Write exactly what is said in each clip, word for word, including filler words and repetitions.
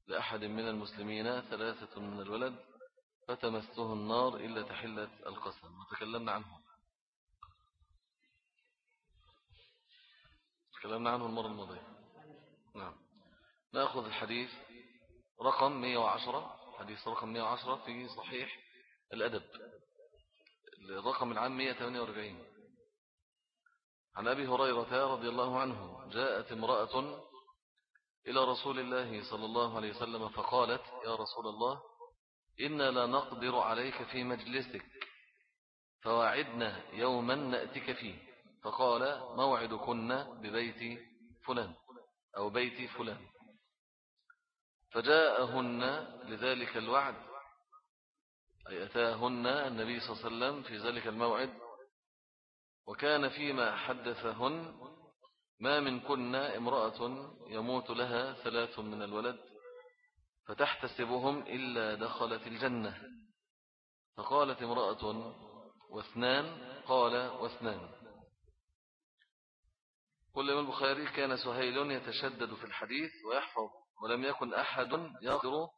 لأحد من المسلمين ثلاثة من الولد فتمسه النار إلا تحلة القسم، وتكلمنا عنه تكلمنا عنه المرة الماضية. نعم. نأخذ الحديث رقم مئة وعشرة، حديث رقم مئة وعشرة في صحيح الأدب، الرقم العام مئة وثمانية وأربعين. عن أبي هريرة رضي الله عنه: جاءت امرأة إلى رسول الله صلى الله عليه وسلم فقالت: يا رسول الله، إنا لا نقدر عليك في مجلسك، فواعدنا يوما نأتك فيه. فقال: موعدكن ببيت فلان أو بيت فلان. فجاءهن لذلك الوعد، أي أتاهن النبي صلى الله عليه وسلم في ذلك الموعد. وكان فيما حدثهن: ما منكن امرأة يموت لها ثلاث من الولد فتحتسبهم إلا دخلت الجنة. فقالت امرأة: واثنان؟ قال: واثنان. قل من البخاري: كان سهيل يتشدد في الحديث ويحفظ، ولم يكن أحد يقدر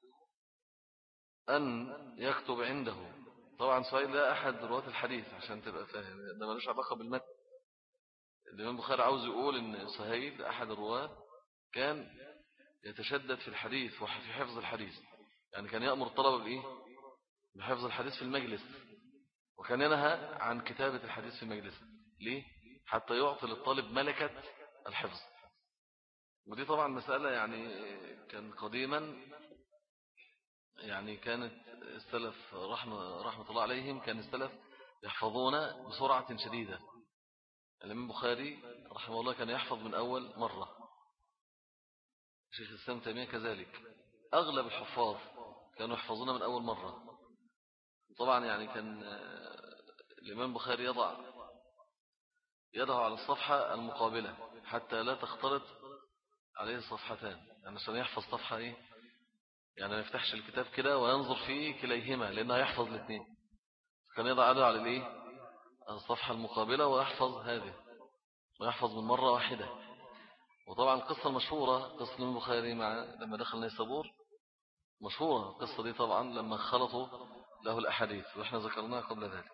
أن يكتب عنده. طبعا سهيل لا أحد رواة الحديث عشان تبقى فاهم، ده ملوش علاقة بالمتن. الإمام البخاري عاوز يقول إن سهيل أحد الرواة كان يتشدد في الحديث وفي حفظ الحديث، يعني كان يأمر الطلبة بإيه؟ بحفظ الحديث في المجلس، وكان ينهى عن كتابة الحديث في المجلس. ليه؟ حتى يعطي للطالب ملكة الحفظ. ودي طبعا مسألة يعني كان قديما، يعني كانت السلف رحمة, رحمة الله عليهم، كان السلف يحفظون بسرعة شديدة. الإمام البخاري رحمه الله كان يحفظ من أول مرة، شيخ الإسلام تيمية كذلك، أغلب الحفاظ كانوا يحفظون من أول مرة. طبعا يعني كان الإمام البخاري يضع يده على الصفحة المقابلة حتى لا تختلط عليه الصفحتان، يعني عشان يحفظ صفحة إيه، يعني ما يفتحش الكتاب كده وينظر فيه كليهما لأنه يحفظ الاثنين. كان يضع يده على الإيه، الصفحة المقابلة ويحفظ هذه، ويحفظ من مرة واحدة. وطبعا القصة المشهورة، قصة البخاري مع لما دخل نيسابور، مشهورة القصة دي طبعا، لما خلطوا له الأحاديث وإحنا ذكرناها قبل ذلك.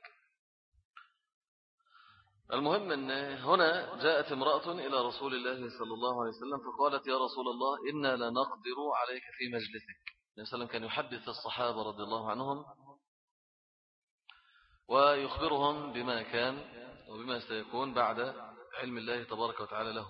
المهم أن هنا جاءت امرأة إلى رسول الله صلى الله عليه وسلم فقالت: يا رسول الله، إنا لا نقدر عليك في مجلسك. النبي صلى الله عليه وسلم كان يحدث الصحابة رضي الله عنهم ويخبرهم بما كان وبما سيكون بعد علم الله تبارك وتعالى له.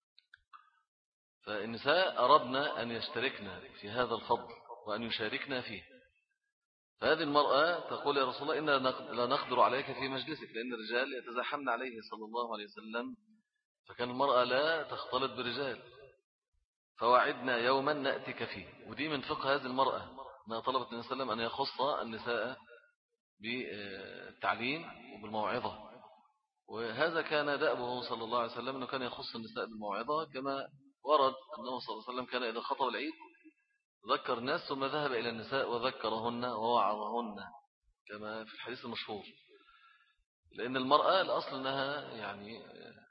فالنساء أردنا أن يشتركنا في هذا الفضل وأن يشاركنا فيه. فهذه المرأة تقول: يا رسول الله، إنا لا نقدر عليك في مجلسك، لأن الرجال يتزاحمن عليه صلى الله عليه وسلم، فكان المرأة لا تختلط برجال. فوعدنا يوما نأتيك فيه. ودي من فقه هذه المرأة، ما طلبت النبي صلى الله عليه وسلم أن يخص النساء بالتعليم وبالموعظة. وهذا كان دأبه صلى الله عليه وسلم، أنه كان يخص النساء بالموعظة، كما ورد أنه صلى الله عليه وسلم كان إذا خطب العيد ذكر الناس ثم ذهب إلى النساء وذكرهن ووعظهن، كما في الحديث المشهور. لأن المرأة الأصل أنها يعني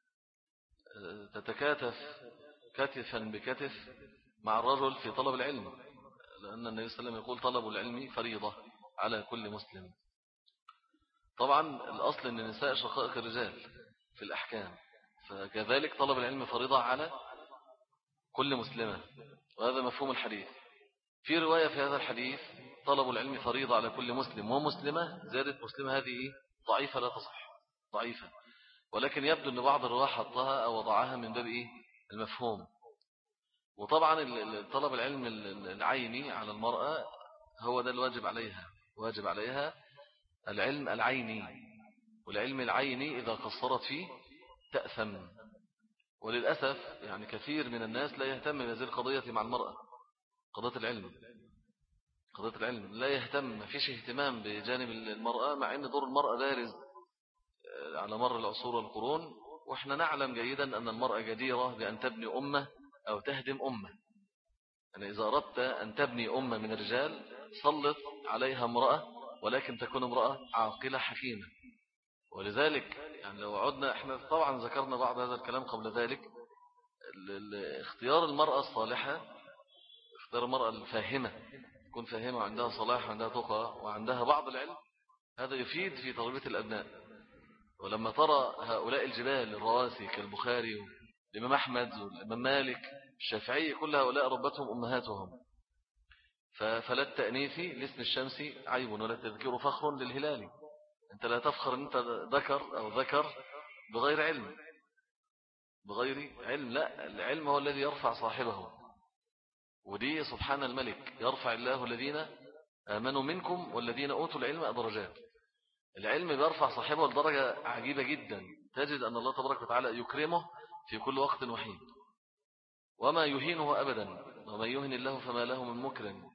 تتكاتف كتفا بكتف مع الرجل في طلب العلم، لأن النبي صلى الله عليه وسلم يقول: طلب العلم فريضة على كل مسلم. طبعا الأصل أن النساء شقائق الرجال في الأحكام، فكذلك طلب العلم فريضة على كل مسلمة، وهذا مفهوم الحديث. في رواية في هذا الحديث: طلب العلم فريضة على كل مسلم ومسلمة، زادت مسلمة، هذه ضعيفة لا تصح، ضعيفة، ولكن يبدو أن بعض الرواة حطها أو وضعها من باب إيه؟ المفهوم. وطبعا طلب العلم العيني على المرأة هو ده الواجب عليها، واجب عليها العلم العيني، والعلم العيني إذا قصرت فيه تأثم. وللأسف يعني كثير من الناس لا يهتم بهذه القضية مع المرأة، قضية العلم قضية العلم لا يهتم، ما فيش اهتمام بجانب المرأة، مع أن دور المرأة بارز على مر العصور والقرون. وإحنا نعلم جيدا أن المرأة جديرة بأن تبني أمة أو تهدم أمة. يعني إذا أردت أن تبني أمة من الرجال سلط عليها امرأة، ولكن تكون امرأة عاقلة حكيمة. ولذلك يعني لو عدنا، احنا طبعا ذكرنا بعض هذا الكلام قبل ذلك، اختيار المرأة الصالحة اختار المرأة الفاهمة، تكون فاهمة وعندها صلاح وعندها تقى وعندها بعض العلم، هذا يفيد في تربية الأبناء. ولما ترى هؤلاء الجبال الرواسي كالبخاري والإمام أحمد والإمام مالك الشافعي، كل هؤلاء ربتهم أمهاتهم، فلا التأنيث لاسم الشمس عيب ولا التذكير فخر للهلال. أنت لا تفخر أن أنت ذكر أو ذكر بغير علم، بغير علم، لا، العلم هو الذي يرفع صاحبه. ودي سبحان الملك، يرفع الله الذين آمنوا منكم والذين أوتوا العلم درجات. العلم بيرفع صاحبه لدرجة عجيبة جدا، تجد أن الله تبارك وتعالى يكرمه في كل وقت وحين، وما يهينه أبدا، وما يهن الله فما له من مكرم.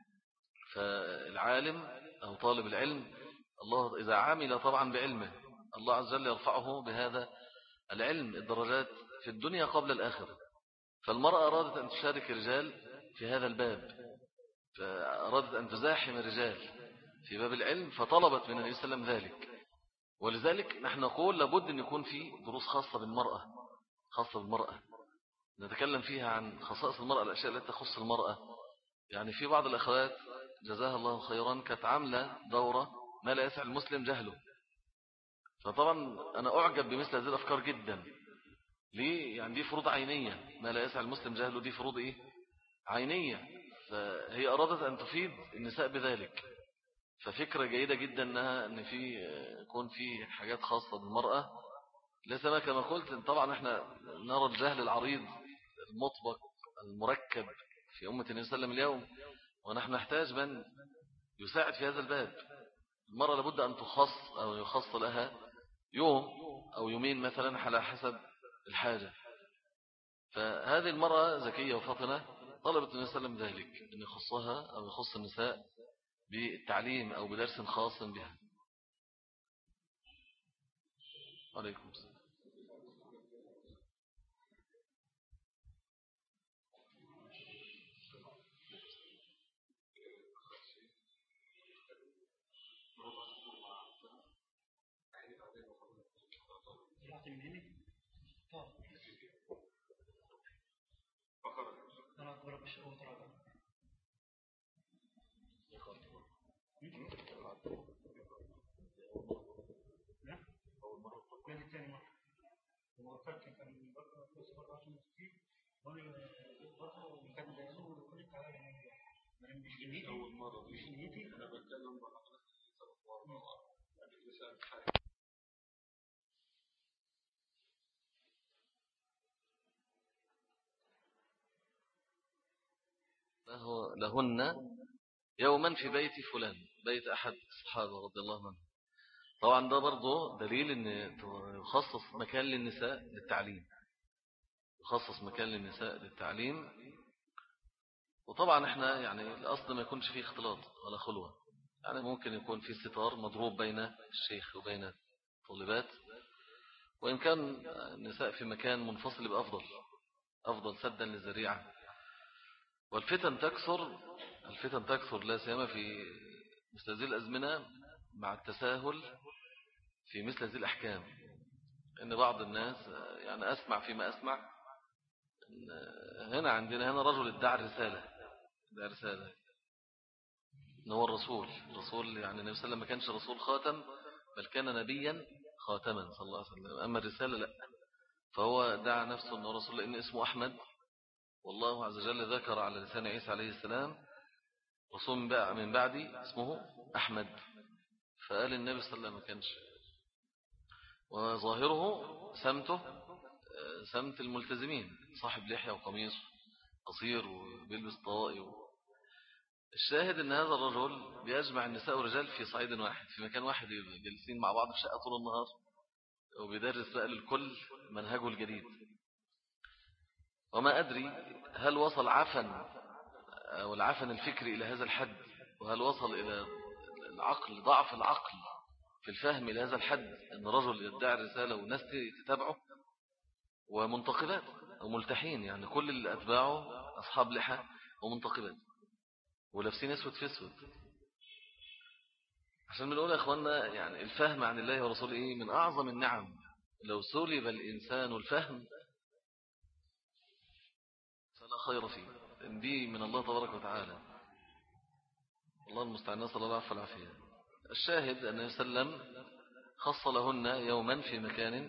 فالعالم أو طالب العلم، الله إذا عمل طبعا بعلمه، الله عز وجل يرفعه بهذا العلم الدرجات في الدنيا قبل الآخرة. فالمرأة أرادت أن تشارك الرجال في هذا الباب، فأرادت أن تزاحم الرجال في باب العلم، فطلبت من النبي صلى الله عليه وسلم ذلك. ولذلك نحن نقول لابد أن يكون في دروس خاصة بالمرأة، خاصة بالمرأة نتكلم فيها عن خصائص المرأة، الأشياء التي تخص المرأة. يعني في بعض الأخوات جزاها الله خيرا كانت عاملة دورة ما لا يسع المسلم جهله. فطبعا أنا أعجب بمثل هذه الأفكار جدا. ليه؟ يعني دي فروض عينية، ما لا يسع المسلم جهله، دي فروض إيه؟ عينية. فهي أرادت أن تفيد النساء بذلك، ففكرة جيدة جدا أنها أن في يكون في حاجات خاصة بالمرأة. لسنا كما قلت طبعا احنا نرى الجهل العريض المطبق المركب في أمة النبي صلى الله عليه وسلم اليوم، ونحن نحتاج من يساعد في هذا الباب. المرأة لابد أن تخص أو يخص لها يوم أو يومين مثلا على حسب الحاجة. فهذه المرأة ذكية وفطنة، طلبت النبي صلى الله عليه وسلم ذلك، أن يخصها أو يخص النساء بالتعليم أو بدرس خاص بها. عليكم السلام. أول مرة مش نيتي أنا بتكلم بحضرتك له لهن يوما في بيت فلان، بيت أحد الصحابة رضي الله عنه. طبعا ده برضه دليل أن يخصص مكان للنساء للتعليم، يخصص مكان للنساء للتعليم. وطبعا احنا يعني الأصل ما يكونش فيه اختلاط ولا خلوة، يعني ممكن يكون في ستار مضروب بين الشيخ وبين الطالبات، وإن كان النساء في مكان منفصل بأفضل أفضل سدا للذريعة. والفتن تكثر، الفتن تكثر لا سيما في مثل هذه الأزمنة مع التساهل في مثل هذه الأحكام. إن بعض الناس يعني أسمع فيما أسمع إن هنا عندنا هنا رجل ادعى الرسالة، ادعى رسالة إن هو الرسول، الرسول يعني النبي صلى الله عليه وسلم ما كانش رسول خاتم، بل كان نبيا خاتما صلى الله عليه وسلم، أما الرسالة لا. فهو دعا نفسه أنه رسول لأن اسمه أحمد، والله عز وجل ذكر على لسان عيسى عليه السلام رسول من بعدي اسمه أحمد. فقال النبي صلى الله عليه وسلم ما كانش، وظاهره سمته سمت الملتزمين، صاحب لحية وقميص قصير وبيلبس طواقي. الشاهد ان هذا الرجل بيجمع النساء والرجال في صعيد واحد، في مكان واحد، جالسين مع بعض في شقة طول النهار، وبيدرس بقى للكل منهجه الجديد. وما أدري هل وصل عفن أو العفن الفكري إلى هذا الحد، وهل وصل إلى العقل ضعف العقل في الفهم إلى هذا الحد أن رجل يدعي الرسالة والناس تتابعه ومنتقبات وملتحين، يعني كل اللي أتباعه أصحاب لحى ومنتقبات ولابسين اسود في اسود. عشان بنقول يا أخوانا يعني الفهم عن الله ورسوله إيه من أعظم النعم. لو سلب الإنسان الفهم فلا خير فيه. دي من الله تبارك وتعالى. الله المستعان، نسأل الله العفو والعافية. الشاهد أن يسلم خص لهن يوما في مكان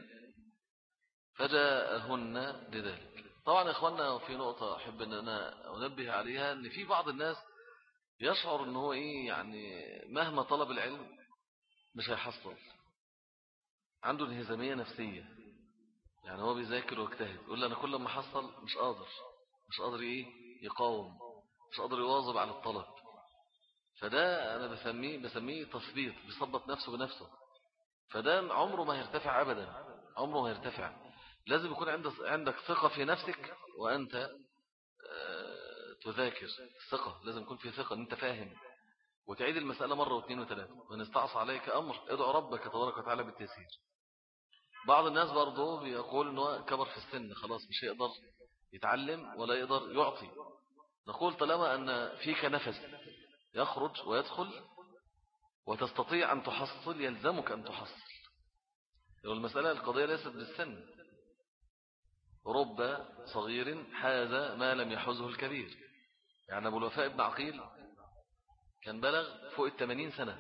فجاءهن لذلك. طبعا يا إخواننا في نقطة أحب أن أنا أنبه عليها، أن في بعض الناس يشعر أنه هو إيه يعني مهما طلب العلم مش هيحصل، عنده انهزامية نفسية. يعني هو بيذاكر ويجتهد، يقول لي أنا كل ما حصل مش قادر مش قادر إيه يقاوم، مش قادر يواظب على الطلب. فده أنا بسميه بسميه تثبيط، بيثبط نفسه بنفسه. فده عمره ما هيرتفع أبدا، عمره ما هيرتفع. لازم يكون عندك عندك ثقة في نفسك وأنت تذاكر. الثقة لازم يكون في ثقة أن أنت فاهم، وتعيد المسألة مرة واثنين وثلاثة. وإن استعصى عليك أمر ادعو ربك تبارك وتعالى بالتيسير. بعض الناس برضه بيقول أنه كبر في السن خلاص مش هيقدر يتعلم ولا يقدر يعطي. نقول طالما أن فيك نفس يخرج ويدخل وتستطيع أن تحصل يلزمك أن تحصل. لو المسألة القضية ليست بالسن، رب صغير حاز ما لم يحوزه الكبير. يعني أبو الوفاء ابن عقيل كان بلغ فوق الثمانين سنة،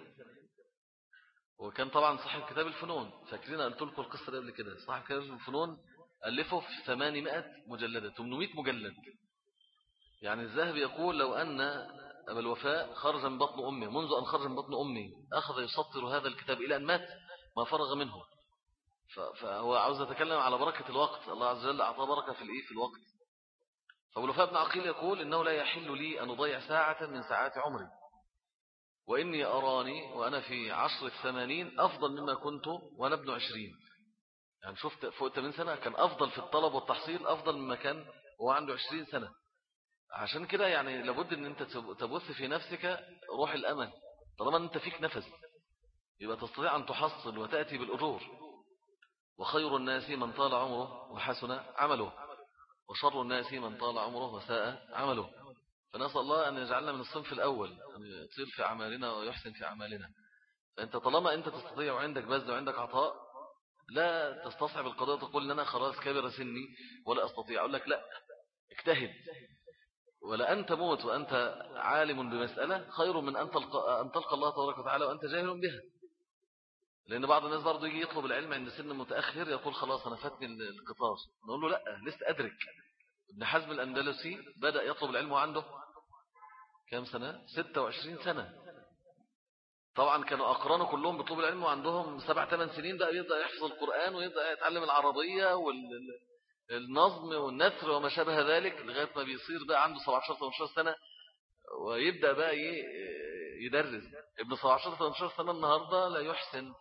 وكان طبعا صاحب كتاب الفنون. فاكرين قلت لكم القصة دي قبل كده؟ صاحب كتاب الفنون ألفه في ثمانمائة مجلدة، ثمانمائة مجلد. يعني الذهبي يقول لو أن أبا الوفاء خرج من بطن أمه، منذ أن خرج من بطن أمه أخذ يسطر هذا الكتاب إلى أن مات ما فرغ منه. فهو عاوز يتكلم على بركة الوقت، الله عز وجل أعطاه بركة في الإيه في الوقت. فأبو الوفاء ابن عقيل يقول إنه لا يحل لي أن أضيع ساعة من ساعات عمري، وإني أراني وأنا في عشر الثمانين أفضل مما كنت وأنا ابن عشرين. يعني شفت فوق ثمانين سنة كان أفضل في الطلب والتحصيل، أفضل مما كان وهو عنده عشرين سنة. عشان كده يعني لابد أن أنت تبث في نفسك روح الأمل. طالما أنت فيك نفس يبقى تستطيع أن تحصل وتأتي بالأجور. وخير الناس من طال عمره وحسن عمله، وشر الناس من طال عمره وساء عمله. فنسأل الله أن يجعلنا من الصنف الأول، أن يطيل في أعمالنا ويحسن في أعمالنا. فأنت طالما أنت تستطيع وعندك بذل وعندك عطاء، لا تستصعب القضاء تقول لنا خلاص كبر سني ولا أستطيع. أقول لك لا، اجتهد. ولا أنت موت وأنت عالم بمسألة خير من أن تلقى, أن تلقى الله تبارك وتعالى وأنت جاهل بها. لأن بعض الناس برضو يجي يطلب العلم عند سن متأخر، يقول خلاص أنا فاتني القطار. نقول له لا، لست أدرك. ابن حزم الأندلسي بدأ يطلب العلم وعنده كم سنة؟ ستة وعشرين سنة. طبعا كانوا أقرانه كلهم بيطلبوا العلم وعندهم سبع ثمان سنين، بقى يبدأ يحفظ القرآن ويبدأ يتعلم العربية والنظم والنثر وما شابه ذلك، لغاية ما بيصير بقى عنده سبعة عشر ثمانية عشر سنة ويبدأ بقى يدرس. ابن سبعة عشر ثمانية عشر سنة النهاردة لا يحسن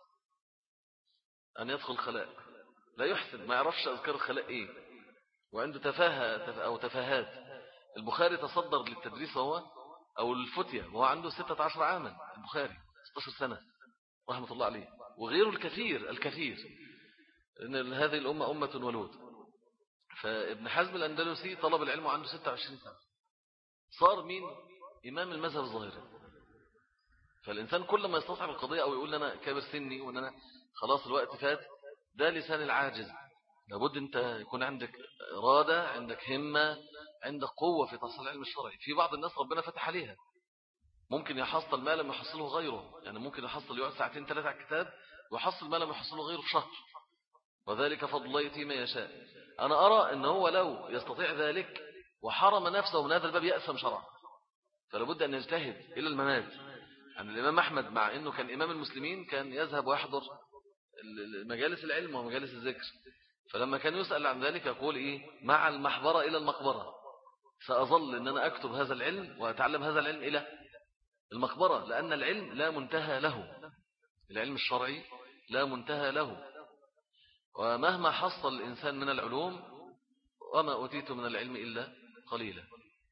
أن يدخل خلاء، لا يحسن، ما يعرفش أذكار الخلاء إيه، وعنده تفاهة أو تفاهات. البخاري تصدر للتدريس هو أو الفتية وهو عنده ستة عشر عاما. البخاري ستة عشر سنة رحمة الله عليه، وغيره الكثير الكثير، إن هذه الأمة أمة ولود. فابن حزم الأندلسي طلب العلم عنده ستة وعشرين سنة، صار مين؟ إمام المذهب الظاهري. فالإنسان كل ما يستصعب القضية أو يقول أنا كابر سني وأن أنا خلاص الوقت فات، ده لسان العاجز. لابد أنت يكون عندك إرادة، عندك همة، عندك قوة في تحصيل العلم الشرعي. في بعض الناس ربنا فتح عليها، ممكن يحصل ما لم يحصله غيره. يعني ممكن يحصل يقعد ساعتين ثلاثة على الكتاب ويحصل ما لم يحصله غيره في شهر، وذلك فضل الله يؤتيه من يشاء. أنا أرى أنه هو لو يستطيع ذلك وحرم نفسه من هذا الباب يأثم شرعا. فلابد أن يجتهد إلى الممات. يعني الإمام أحمد مع أنه كان إمام المسلمين كان يذهب ويحضر مجالس العلم ومجالس الذكر، فلما كان يسأل عن ذلك يقول إيه؟ مع المحبرة إلى المقبرة، سأظل أن أنا أكتب هذا العلم وأتعلم هذا العلم إلى المقبرة، لأن العلم لا منتهى له. العلم الشرعي لا منتهى له. ومهما حصل الإنسان من العلوم وما أوتيت من العلم إلا قليلا.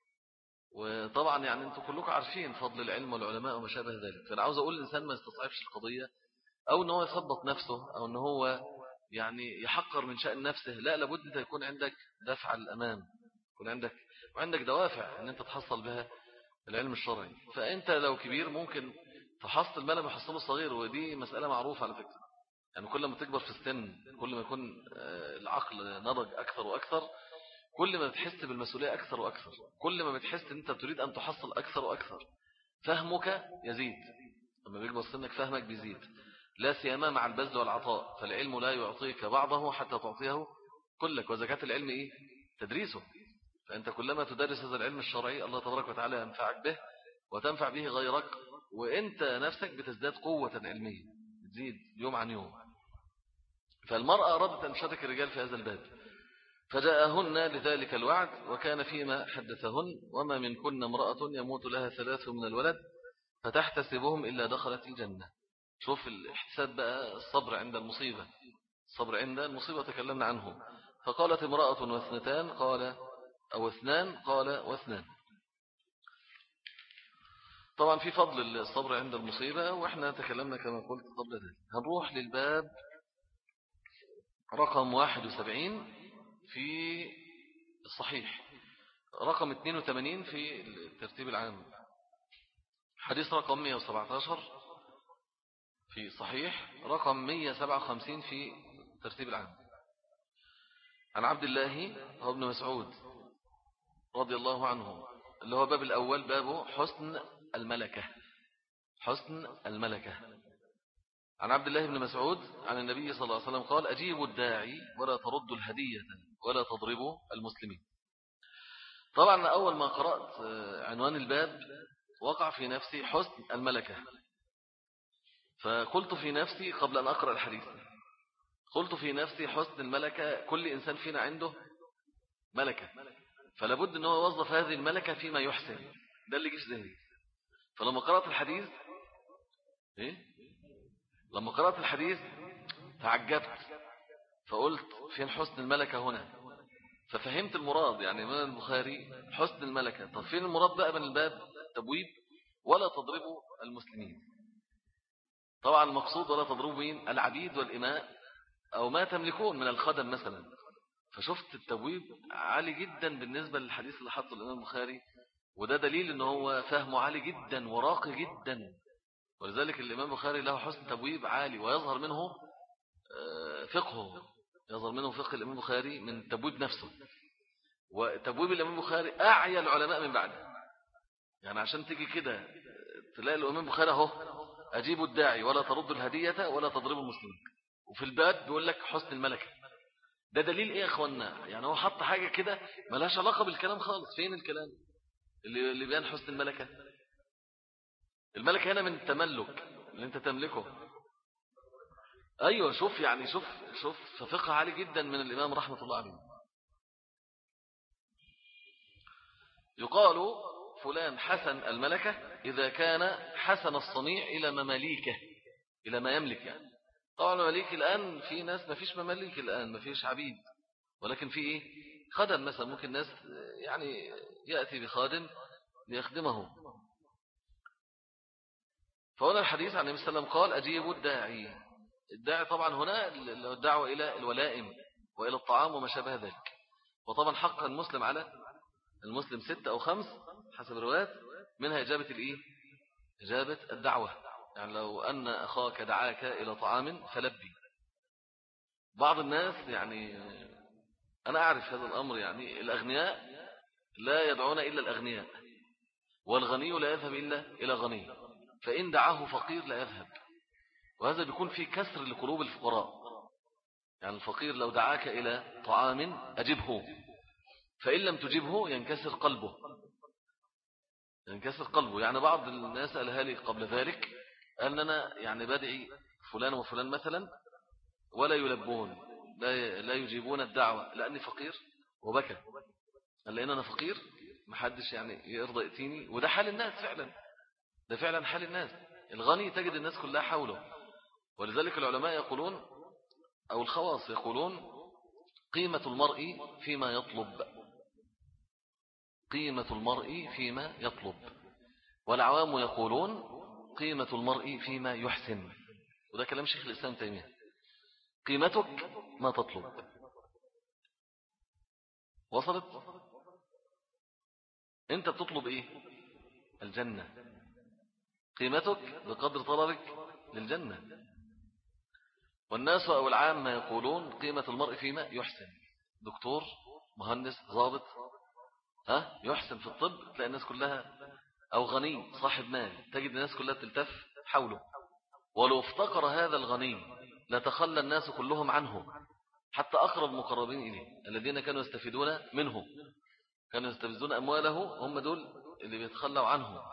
وطبعا يعني أنتم كلكم عارفين فضل العلم والعلماء وما شابه ذلك. فأنا عاوز أقول الإنسان ما يستصعبش القضية أو أنه يثبط نفسه أو أنه هو يعني يحقر من شأن نفسه. لا، لابد أن يكون عندك دفع الأمام، يكون عندك وعندك دوافع أن أنت تحصل بها العلم الشرعي. فأنت لو كبير ممكن تحصل ما لم يحصله الصغير، ودي مسألة معروفة على فكرة. يعني كل ما تكبر في السن كل ما يكون العقل نضج أكثر وأكثر، كل ما بتحس بالمسؤولية أكثر وأكثر، كل ما بتحس أن أنت تريد أن تحصل أكثر وأكثر، فهمك يزيد. لما بيكبر سنك فهمك بيزيد، لا سيما مع البذل والعطاء، فالعلم لا يعطيك بعضه حتى تعطيه كلك. وزكاة العلم إيه؟ تدريسه. فأنت كلما تدرس هذا العلم الشرعي الله تبارك وتعالى ينفعك به وتنفع به غيرك، وأنت نفسك بتزداد قوة علمية، تزيد يوم عن يوم. فالمرأة أرادت أن تشارك الرجال في هذا الباب، فجاءهن لذلك الوعد، وكان فيما حدثهن: وما منكن امرأة يموت لها ثلاث من الولد فتحتسبهم إلا دخلت الجنة. شوف الاحتساب بقى، الصبر عند المصيبة، الصبر عند المصيبة تكلمنا عنه. فقالت امرأة واثنتان، قال أو اثنان، قال واثنان. طبعا في فضل الصبر عند المصيبة، وإحنا تكلمنا كما قلت قبل ذلك. هنروح للباب رقم واحد وسبعين في الصحيح، رقم اثنين وثمانين في الترتيب العام، حديث رقم مئة وسبعة عشر في صحيح، رقم مئة وسبعة وخمسين في الترتيب العام، عن عبد الله بن مسعود رضي الله عنه، اللي هو باب الأول، باب حسن الملكة. حسن الملكة. عن عبد الله بن مسعود عن النبي صلى الله عليه وسلم قال: أجيبوا الداعي ولا تردوا الهدية ولا تضربوا المسلمين. طبعا أول ما قرأت عنوان الباب وقع في نفسي حسن الملكة، فقلت في نفسي قبل أن أقرأ الحديث، قلت في نفسي حسن الملكة، كل إنسان فينا عنده ملكة، فلابد أنه يوظف هذه الملكة فيما يحسن. ده اللي جيش ذهني. فلما قرأت الحديث إيه؟ لما قرأت الحديث تعجبت، فقلت فين حسن الملكة هنا؟ ففهمت المراد، يعني من البخاري حسن الملكة. طب فين المراد بقى من الباب؟ تبويب ولا تضربوا المسلمين. طبعا المقصود ولا تضربوا مين؟ العبيد والإماء أو ما تملكون من الخدم مثلا. فشفت التبويب عالي جدا بالنسبة للحديث اللي حطه الإمام البخاري، وده دليل أنه هو فهمه عالي جدا وراقي جدا، ولذلك الإمام البخاري له حسن تبويب عالي، ويظهر منه فقهه، يظهر منه فقه الإمام البخاري من تبويب نفسه. وتبويب الإمام البخاري أعيا العلماء من بعده، يعني عشان تيجي كده تلاقي الإمام البخاري اهو: أجيبوا الداعي ولا تردوا الهدية ولا تضربوا المسلمين، وفي الباب بيقول لك حسن الملكة. ده دليل إيه يا أخوانا؟ يعني هو حط حاجة كده ملهاش علاقة بالكلام خالص. فين الكلام اللي اللي بيان حسن الملكة؟ الملكة هنا من التملك، اللي انت تملكه. أيوة، شوف يعني شوف شوف فقه عالي جدا من الإمام رحمة الله عليه. يقال فلان حسن الملكة إذا كان حسن الصنيع إلى مماليكه، إلى ما يملك. يعني طبعا مماليك الآن في ناس ما فيش مماليك الآن، ما فيش عبيد، ولكن في إيه؟ خدم مثلا. ممكن ناس يعني يأتي بخادم ليخدمه. فهنا الحديث عن النبي صلى الله عليه وسلم قال: أجيبوا الداعي. الداعي طبعا هنا الدعوة إلى الولائم وإلى الطعام وما شابه ذلك. وطبعا حق المسلم على المسلم ستة أو خمس حسب الروايات، منها إجابة الإيه؟ إجابة الدعوة. يعني لو أن أخاك دعاك إلى طعام فلبي. بعض الناس يعني أنا أعرف هذا الأمر، يعني الأغنياء لا يدعون إلا الأغنياء، والغني لا يذهب إلا إلى غني، فإن دعاه فقير لا يذهب. وهذا بيكون في كسر لقلوب الفقراء. يعني الفقير لو دعاك إلى طعام أجبه، فإن لم تجبه ينكسر قلبه، ينكسر قلبه. يعني بعض الناس قالها لي قبل ذلك، قال أنا يعني بدعي فلان وفلان مثلا ولا يلبون، لا لا يجيبون الدعوة لأني فقير، وبكى. قال لأن أنا فقير محدش يعني يرضى يأتيني. وده حال الناس فعلا، ده فعلا حال الناس. الغني تجد الناس كلها حوله. ولذلك العلماء يقولون أو الخواص يقولون: قيمة المرء فيما يطلب، قيمة المرء فيما يطلب. والعوام يقولون: قيمة المرء فيما يحسن. وده كلام شيخ الإسلام تيمية. قيمتك ما تطلب. وصلت؟ انت بتطلب ايه؟ الجنة. قيمتك بقدر طلبك للجنة. والناس أو العامة يقولون: قيمة المرء فيما يحسن. دكتور مهندس ضابط ها يحسن في الطب، تلاقي الناس كلها، أو غني صاحب مال تجد الناس كلها تلتف حوله. ولو افتقر هذا الغني لتخلى الناس كلهم عنه، حتى أقرب المقربين إليه الذين كانوا يستفيدون منه، كانوا يستفيدون أمواله، هم دول اللي بيتخلوا عنه.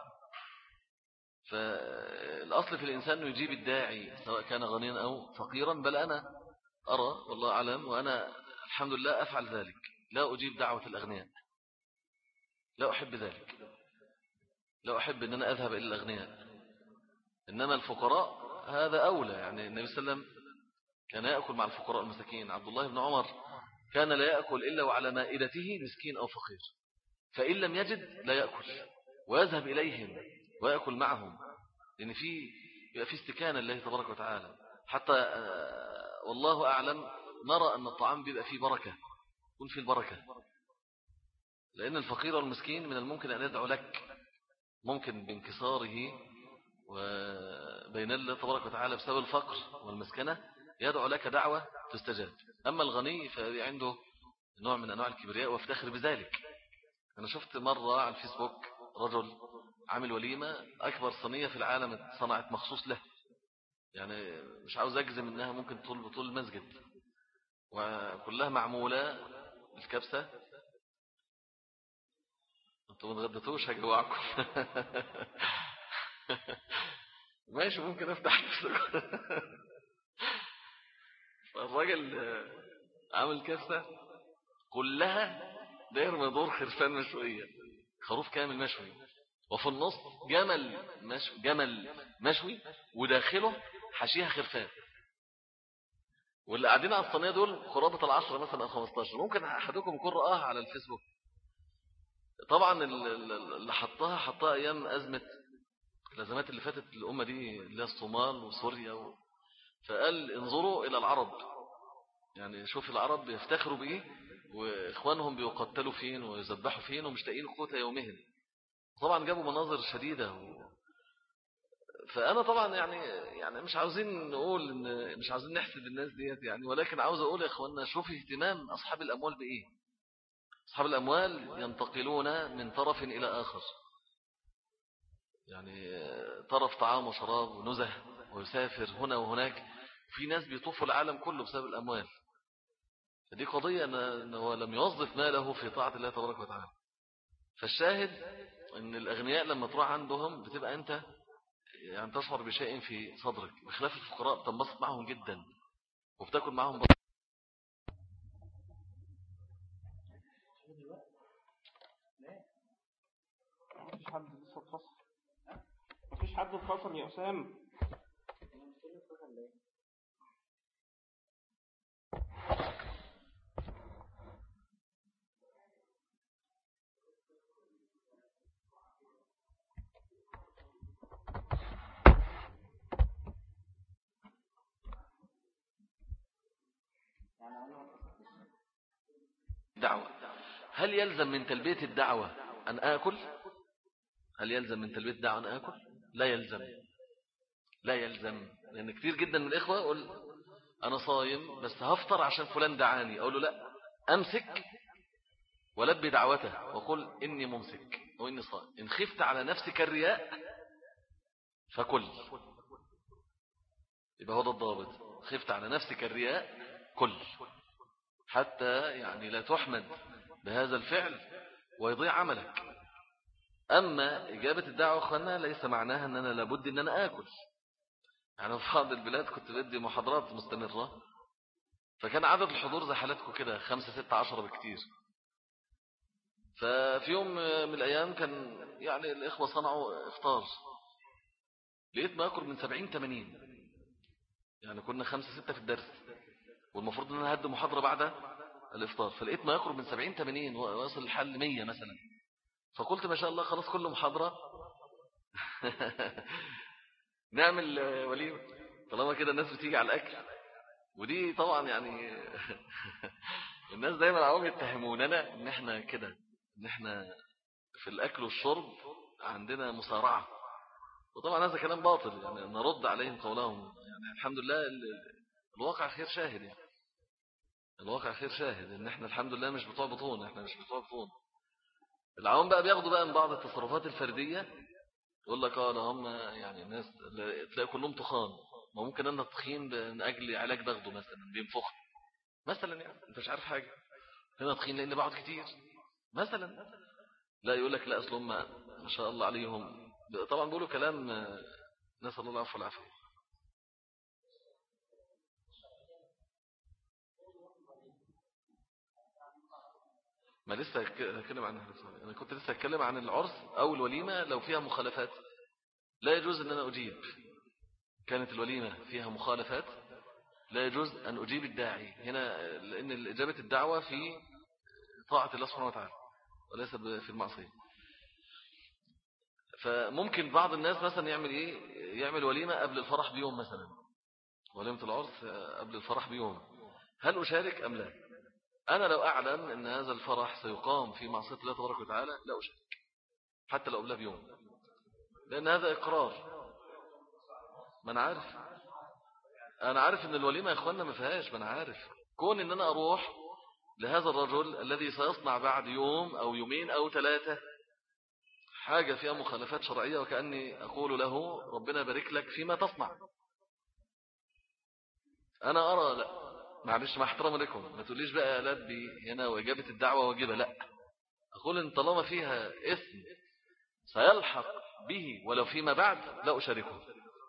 فالأصل في الإنسان أنه يجيب الداعي سواء كان غنيا أو فقيرا. بل أنا أرى والله أعلم، وأنا الحمد لله أفعل ذلك، لا أجيب دعوة الأغنياء، لا أحب ذلك، لا أحب أن أنا أذهب إلى الأغنياء. إنما الفقراء هذا أولى. يعني النبي صلى الله عليه وسلم كان يأكل مع الفقراء المساكين. عبد الله بن عمر كان لا يأكل إلا وعلى مائدته مسكين أو فقير، فإن لم يجد لا يأكل ويذهب إليهم ويأكل معهم، لأن في في استكانة الله تبارك وتعالى. حتى والله أعلم نرى أن الطعام بيبقى فيه بركة، يكون فيه البركة، لأن الفقير والمسكين من الممكن أن يدعو لك، ممكن بانكساره وبين الله تبارك وتعالى بسبب الفقر والمسكنة يدعو لك دعوة تستجاب. أما الغني فعنده نوع من أنواع الكبرياء وافتخر بذلك. أنا شفت مرة على الفيسبوك رجل عامل وليمة، أكبر صينية في العالم صنعت مخصوص له، يعني مش عاوز أجزم إنها ممكن طول بطول المسجد، وكلها معمولة الكبسة. أنتوا ما تغدتوش هجوعكم. ماشي ممكن أفتح نفسك. فالراجل عامل كبسة كلها داير مدور خرفان مشوية، خروف كامل مشوي، وفي النص جمل مشوي، جمل مشوي وداخله حشيها خرفان. واللي قاعدين على الصينية دول قرابة العشرة مثلا أو خمستاشر، ممكن أحدكم يكون رآها على الفيسبوك. طبعا اللي حطها حطها أيام أزمة الأزمات اللي فاتت الأمة دي اللي هي الصومال وسوريا و... فقال انظروا إلى العرب، يعني شوف العرب يفتخروا بإيه، وإخوانهم بيقتلوا فين ويذبحوا فين ومش لاقيين قوت يومهم. طبعا جابوا مناظر شديدة و... فأنا طبعا يعني يعني مش عاوزين نقول إن مش عاوزين نحسد الناس ديت يعني، ولكن عاوز أقول يا إخواننا شوف اهتمام أصحاب الأموال بإيه. أصحاب الأموال ينتقلون من طرف إلى آخر، يعني طرف طعام وشراب ونزه ويسافر هنا وهناك، في ناس بيطوفوا العالم كله بسبب الأموال. فدي قضية أنه لم يوظف ماله في طاعة الله تبارك وتعالى. فالشاهد أن الأغنياء لما تروح عندهم بتبقى أنت يعني تشعر بشيء في صدرك، بخلاف الفقراء تنبسط معهم جدا وبتاكل معهم بسط. مفيش حد لسه اتفصل، مفيش حد اتفصل يا أسام. دعوة، هل يلزم من تلبية الدعوة أن آكل؟ هل يلزم من تلبية الدعوة أن آكل؟ لا يلزم، لا يلزم. لأن كتير جدا من الإخوة يقول أنا صايم بس هفطر عشان فلان دعاني. أقول له لا، أمسك ولبي دعوته وقل إني ممسك وإني صائم. إن خفت على نفسك الرياء فكل، يبقى هو ده الضابط. خفت على نفسك الرياء كل، حتى يعني لا تحمد بهذا الفعل ويضيع عملك. أما إجابة الدعوة أخوانا ليس معناها أن أنا لابد أن أنا آكل. يعني في بعض البلاد كنت بدي محاضرات مستمرة، فكان عدد الحضور زي حالتكم كده خمسة ستة عشرة بكتير. ففي يوم من الأيام كان يعني الإخوة صنعوا إفطار، لقيت ما أكل من سبعين تمانين. يعني كنا خمسة ستة في الدرس والمفروض أن أنا هدي محاضرة بعد الإفطار، فلقيت ما يقرب من سبعين تمانين ويصل الحل مية مثلا. فقلت ما شاء الله خلاص كل محاضرة نعمل وليمة طالما كده الناس بتيجي على الأكل. ودي طبعا يعني الناس دايما عاوزين يتهموننا ان احنا كده، ان احنا في الأكل والشرب عندنا مسارعة. وطبعا هذا كلام باطل، يعني نرد عليهم قولهم. يعني الحمد لله الواقع خير شاهد يعني. الواقع خير شاهد ان احنا الحمد لله مش بتوع بطون، احنا مش بتوع بطون. العوام بقى بياخدوا بقى من بعض التصرفات الفردية، يقول لك اه ده هم يعني الناس تلاقي كلهم تخان، ما ممكن انا تخين من اجل علاج باخده مثلا بينفخ مثلا، يعني انت مش عارف حاجة، هنا تخين لان بقعد كتير مثلا. لا يقول لك لا اصل هم ما شاء الله عليهم، طبعا بيقولوا كلام نسأل الله العفو والعافية. ما لسه هتكلم عنها، انا كنت لسه هتكلم عن العرس او الوليمة لو فيها مخالفات لا يجوز ان انا اجيب. كانت الوليمة فيها مخالفات لا يجوز ان اجيب الداعي هنا، لان اجابة الدعوة في طاعة الله سبحانه وتعالى وليس في المعصية. فممكن بعض الناس مثلا يعمل ايه، يعمل وليمة قبل الفرح بيوم مثلا، وليمة العرس قبل الفرح بيوم، هل اشارك ام لا؟ انا لو اعلم ان هذا الفرح سيقام في معصية الله تبارك وتعالى لا اشارك حتى لو قبلها بيوم، لان هذا اقرار. ما انا عارف، انا عارف ان الوليمة يا اخوانا ما فيهاش، ما انا عارف. كون ان انا اروح لهذا الرجل الذي سيصنع بعد يوم او يومين او ثلاثة حاجة فيها مخالفات شرعية، وكأني اقول له ربنا بارك لك فيما تصنع، انا ارى لا، معلش مع احترام لكم ما تقوليش بقى يا لبي هنا واجابة الدعوة واجبة، لا، اقول ان طالما فيها اسم سيلحق به ولو فيما بعد لا اشاركه،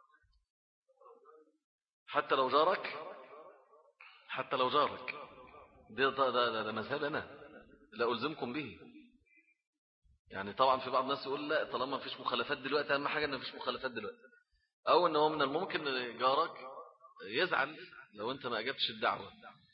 حتى لو جارك، حتى لو جارك، ده ده ده, ده مذهب انا لا الزمكم به. يعني طبعا في بعض الناس يقول لا طالما مفيش مخالفات دلوقتي، اهم حاجه ان مفيش مخالفات دلوقتي، او ان هو من الممكن ان جارك يزعل لو انت ما اجبتش الدعوه،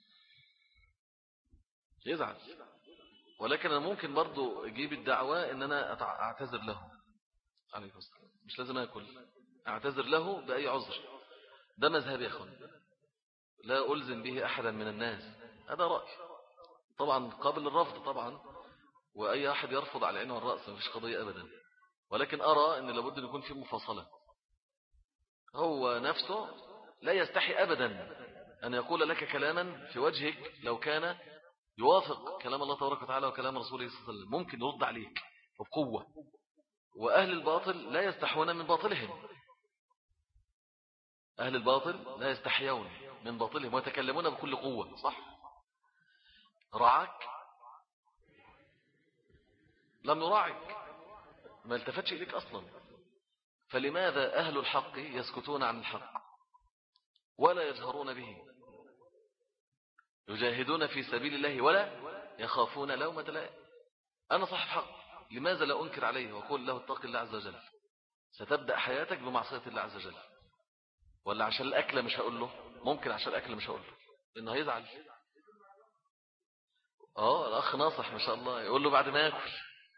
يزعل. ولكن انا ممكن برضو اجيب الدعوه ان انا اعتذر له، عليكم السلام، مش لازم اكل، اعتذر له باي عذر. ده مذهبي يا اخوان، لا الزم به احدا من الناس، هذا راي طبعا قابل للرفض طبعا، واي احد يرفض على العين والراس مفيش قضيه ابدا، ولكن ارى ان لابد ان يكون في مفاصله. هو نفسه لا يستحي أبدا أن يقول لك كلاما في وجهك لو كان يوافق كلام الله تبارك وتعالى وكلام رسوله صلى الله عليه وسلم، ممكن يرد عليك بقوة. وأهل الباطل لا يستحون من باطلهم، أهل الباطل لا يستحيون من باطلهم ويتكلمون بكل قوة، صح؟ رعاك لم يراعك، ما التفتش إليك أصلا، فلماذا أهل الحق يسكتون عن الحق ولا يجهرون به، يجاهدون في سبيل الله ولا يخافون لومة لائم؟ أنا صاحب حق، لماذا لا أنكر عليه وأقول له اتق الله عز وجل؟ ستبدأ حياتك بمعصية الله عز وجل، ولا عشان الأكل مش هقول له؟ ممكن عشان الأكل مش هقول له لأنه هيزعل. آه الأخ ناصح ما شاء الله يقول له بعد ما يأكل.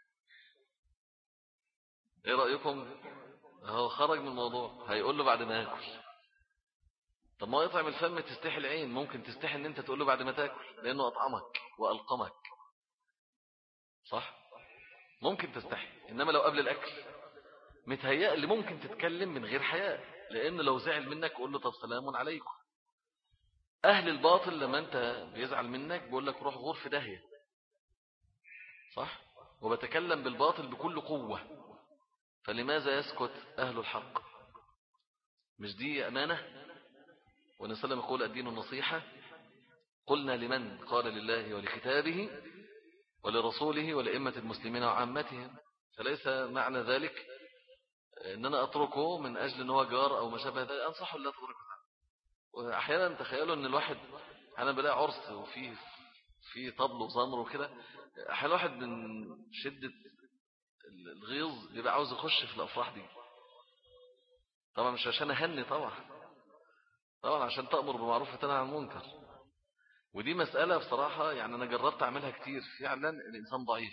إيه رأيكم؟ هو خرج من الموضوع، هيقول له بعد ما يأكل. طب ما يطعم الفم تستحي العين، ممكن تستحي ان انت تقول له بعد ما تاكل لانه اطعمك والقمك، صح؟ ممكن تستحي، انما لو قبل الاكل متهيأ اللي ممكن تتكلم من غير حياء، لان لو زعل منك قول له طب سلام عليكم. اهل الباطل لما انت بيزعل منك بيقول لك روح غور في داهية، صح؟ وبتكلم بالباطل بكل قوة، فلماذا يسكت اهل الحق؟ مش دي امانة؟ ونسلم يقول الدين النصيحة، قلنا لمن؟ قال لله ولكتابه ولرسوله ولأئمة المسلمين وعامتهم. فليس معنى ذلك ان انا اتركه من اجل ان هو جار او ما شابه ذلك، انصحه الله تبارك وتعالى. واحيانا تخيلوا ان الواحد انا بلاقي عرس وفيه في طبل وزمر وكده، احيانا الواحد من شدة الغيظ بيبقى عاوز يخش في الافراح دي، طبعا مش عشان اهني، طبعا طبعا عشان تأمر بالمعروف وتنهى عن المنكر. ودي مسألة بصراحة يعني انا جربت اعملها كتير، فعلا الانسان ضعيف،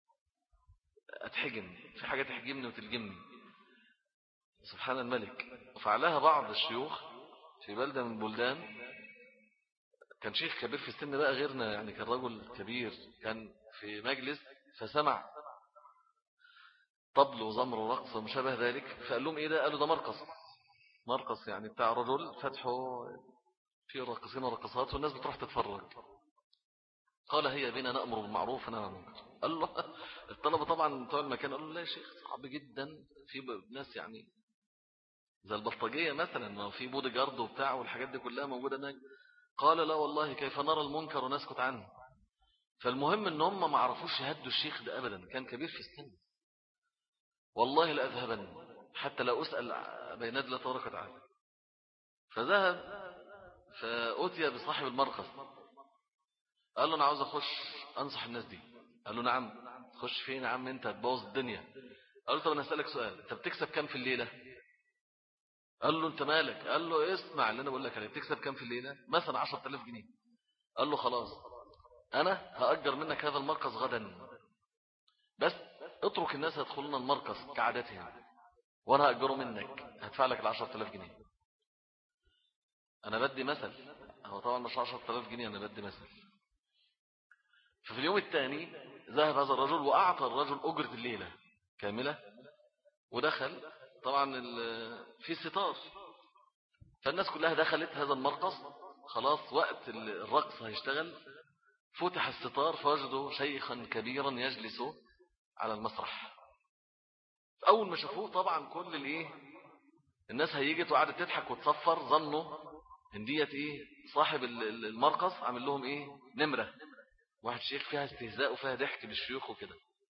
اتحجم في حاجة تحجمني وتلجمني، سبحان الملك. وفعلها بعض الشيوخ في بلدة من البلدان، كان شيخ كبير في السن بقى غيرنا، يعني كان رجل كبير، كان في مجلس فسمع طبل وزمر ورقص وما شابه ذلك، فقال لهم ايه ده؟ قالوا ده مرقص، مرقص يعني بتاع رجل فتحه فيه راقصين ورقصات والناس بتروح تتفرج. قال هي بنا نأمر بالمعروف وننهى عن المنكر. قال له الطلبة طبعا بتوع المكان قالوا له لا يا شيخ صعب جدا، في ناس يعني زي البلطجية مثلا، ما في بودي جارد وبتاع والحاجات دي كلها موجودة هناك. قال لا والله كيف نرى المنكر ونسكت عنه. فالمهم ان هم ما عرفوش يهدوا الشيخ ده ابدا، كان كبير في السن. والله لأذهبن حتى لا أسأل بين يدي الله تبارك وتعالى. فذهب فأتي بصاحب المرقص، قال له أنا عاوز أخش أنصح الناس دي. قال له نعم. تخش فين يا عم أنت هتبوظ الدنيا. قال له طب أنا أسألك سؤال، أنت بتكسب كام في الليلة؟ قال له أنت مالك؟ قال له اسمع اللي أنا بقول لك عليه، بتكسب كام في الليلة؟ مثلا عشرة آلاف جنيه. قال له خلاص أنا هأجر منك هذا المرقص غدا، بس اترك الناس يدخلون المرقص كعادتهم وأنا هأجره منك، هدفع لك العشرة آلاف جنيه. أنا بدي مثل، هو طبعا مش عشرة آلاف جنيه، أنا بدي مثل. ففي اليوم الثاني ذهب هذا الرجل وأعطى الرجل أجرة الليلة كاملة، ودخل طبعا في ستار، فالناس كلها دخلت هذا المرقص. خلاص وقت الرقص هيشتغل، فتح الستار فوجدوا شيخا كبيرا يجلس على المسرح. أول ما شافوه طبعا كل الايه الناس هيجت وقعدت تضحك وتصفر، ظنوا ان ديت ايه صاحب المرقص عامل لهم ايه نمرة، واحد شيخ فيها استهزاء وفيها ضحك بالشيوخ وكده.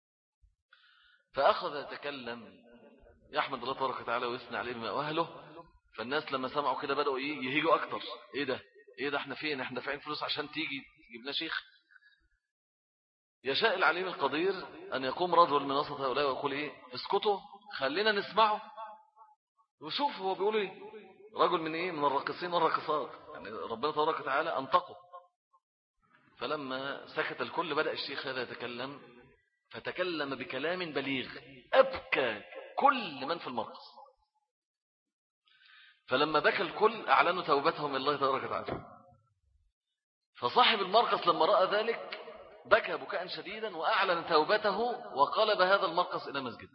فأخذ يتكلم يحمد الله تبارك وتعالى ويثني عليه بما أهله. فالناس لما سمعوا كده بدأوا ايه يهيجوا أكتر. ايه ده ايه ده احنا فين، احنا دافعين فلوس عشان تيجي تجيب لنا شيخ. يشاء العليم القدير أن يقوم رجل من وسط هؤلاء ويقول ايه اسكتوا خلينا نسمعه وشوف هو بيقول ايه. رجل من ايه من الراقصين والراقصات، يعني ربنا تبارك وتعالى أنطقه. فلما سكت الكل بدأ الشيخ هذا يتكلم، فتكلم بكلام بليغ أبكى كل من في المرقص. فلما بكى الكل أعلنوا توبتهم من الله تبارك وتعالى. فصاحب المرقص لما رأى ذلك بكى بكاء شديدا وأعلن توبته وقلب هذا المرقص إلى مسجد.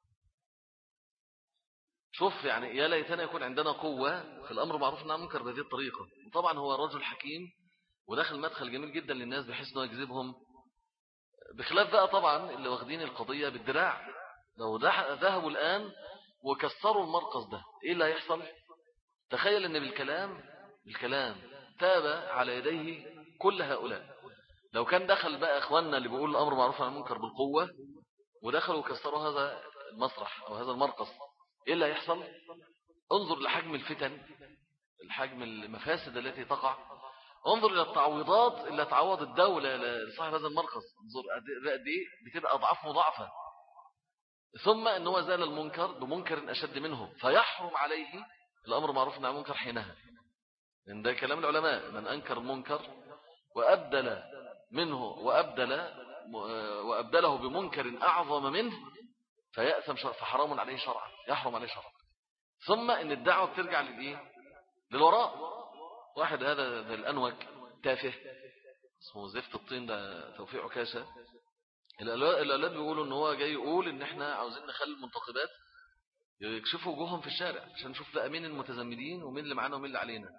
شوف يعني يا ليتنا يكون عندنا قوة في الأمر معروف والنهي عن المنكر بهذه الطريقة. وطبعا هو رجل حكيم ودخل مدخل جميل جدا للناس بحيث انه يجذبهم، بخلاف بقى طبعا اللي واخدين القضية بالدراع. لو ذهبوا الآن وكسروا المرقص ده ايه اللي هيحصل؟ تخيل ان بالكلام بالكلام تاب على يديه كل هؤلاء. لو كان دخل بقى اخواننا اللي بيقول الامر معروف عن المنكر بالقوة ودخلوا وكسروا هذا المسرح او هذا المرقص، ايه اللي هيحصل؟ انظر لحجم الفتن، الحجم المفاسد التي تقع. انظر الى التعويضات اللي تعوض الدولة لصاحب هذا المرقص، انظر قد ايه بتبقى اضعاف مضاعفة. ثم ان هو زال المنكر بمنكر اشد منه، فيحرم عليه الامر معروف والنهي عن المنكر حينها. لان ده كلام العلماء، من انكر المنكر وابدل منه وابدل وابدله بمنكر اعظم منه فيأثم فحرام عليه شرعا، يحرم عليه شرعا. ثم ان الدعوة بترجع للايه للوراء. واحد هذا الانوك تافه اسمه زفت الطين ده توفيق عكاشة، الأولاد بيقولوا ان هو جاي يقول ان احنا عاوزين نخلي المنتقبات يكشفوا وجوههم في الشارع عشان نشوف بقى مين المتزمدين ومين اللي معانا ومين اللي علينا.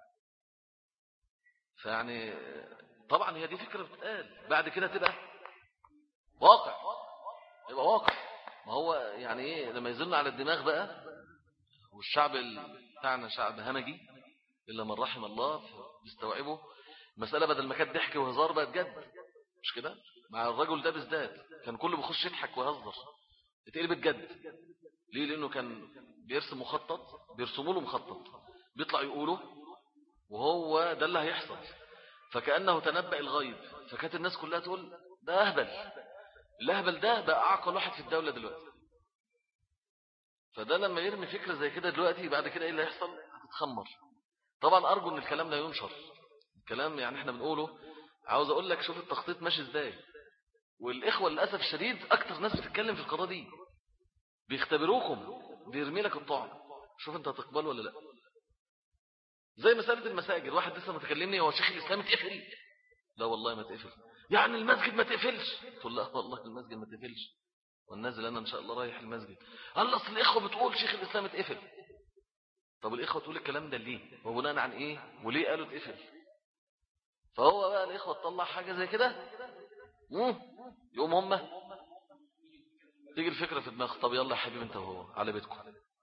فيعني طبعا هي دي فكرة بتقال بعد كده تبقى واقع، يبقى واقع. ما هو يعني ايه لما يزلنا على الدماغ بقى، والشعب بتاعنا شعب همجي إلا من رحم الله بيستوعبه المسألة، بدل ما كانت ضحك وهزار بقت جد. مش كده؟ مع الرجل ده بالذات كان كله بيخش يضحك ويهزر، اتقلبت جد. ليه؟ لأنه كان بيرسم مخطط، بيرسموا له مخطط بيطلع يقوله وهو ده اللي هيحصل، فكأنه تنبأ الغيب. فكانت الناس كلها تقول ده أهبل، الأهبل ده بقى أعقل واحد في الدولة دلوقتي. فده لما يرمي فكرة زي كده دلوقتي بعد كده ايه اللي هيحصل؟ هتتخمر. طبعا أرجو ان الكلام ده ينشر، الكلام يعني احنا بنقوله. عاوز اقول لك شوف التخطيط ماشي ازاي، والإخوة للأسف الشديد أكتر ناس بتتكلم في القضاء دي، بيختبروكم، بيرمي لك الطعم، شوف انت هتقبل ولا لا. زي مسألة المساجد، واحد لسه متكلمني هو شيخ الإسلام اتقفل. لا والله ما تقفل. يعني المسجد ما تقفلش؟ قلت لا والله المسجد ما تقفلش، والنازل أنا إن شاء الله رايح المسجد. قال أصل الإخوة بتقول شيخ الإسلام اتقفل. طب الإخوة تقول الكلام ده ليه وبناء عن إيه وليه قالوا اتقفل؟ فهو بقى الإخوة تطلع حاجة زي كده يقوم هم تيجي الفكرة في دماغ طب يلا يا حبيبي انت وهو على بيتكم.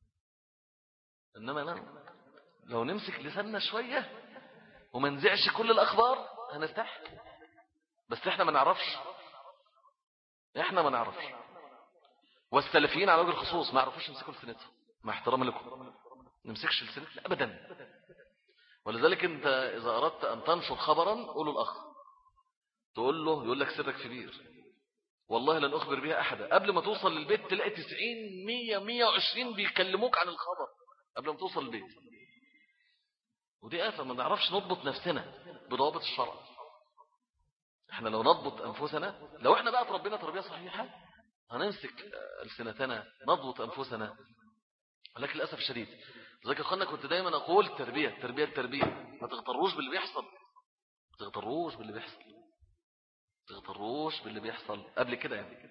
إنما لا، لو نمسك لساننا شوية وما نزعش كل الأخبار هنرتاح. بس احنا ما نعرفش احنا ما نعرفش والسلفيين على وجه الخصوص ما يعرفوش يمسكوا لسانتهم. مع احترام لكم نمسكش لسانتنا أبدا. ولذلك انت إذا أردت أن تنشر خبرا قوله الأخ، تقول له يقول لك سرك كبير، والله لن أخبر بها أحدا. قبل ما توصل للبيت تلاقي تسعين مية مية وعشرين بيكلموك عن الخبر قبل ما توصل للبيت. ودي آفة، ما نعرفش نضبط نفسنا بضوابط الشرع. احنا لو نضبط أنفسنا، لو احنا بقى تربينا تربية صحيحة هنمسك ألسنتنا نضبط أنفسنا. ولكن للأسف الشديد لذلك أخوانا كنت دايما أقول تربية تربية تربية. ما تغتروش باللي بيحصل، ما تغتروش باللي بيحصل ما تغتروش باللي بيحصل قبل كده. يعني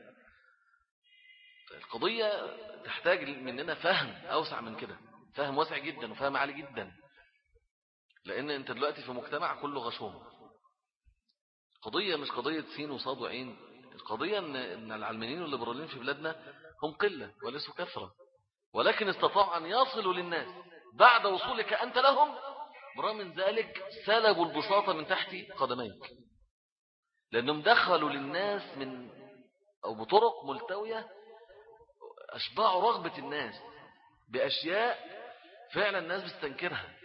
القضية تحتاج مننا فهم أوسع من كده، فهم واسع جدا وفهم عالي جدا. لأن أنت دلوقتي في مجتمع كله غشوم. قضية مش قضية سين وصاد وعين. القضية أن إن العلمانيين والليبراليين في بلادنا هم قلة وليسوا كثرة، ولكن استطاعوا أن يصلوا للناس بعد وصولك أنت لهم. برغم من ذلك سلبوا البساطة من تحت قدميك، لأنهم دخلوا للناس من أو بطرق ملتوية أشبعوا رغبة الناس بأشياء فعلا الناس بتستنكرها.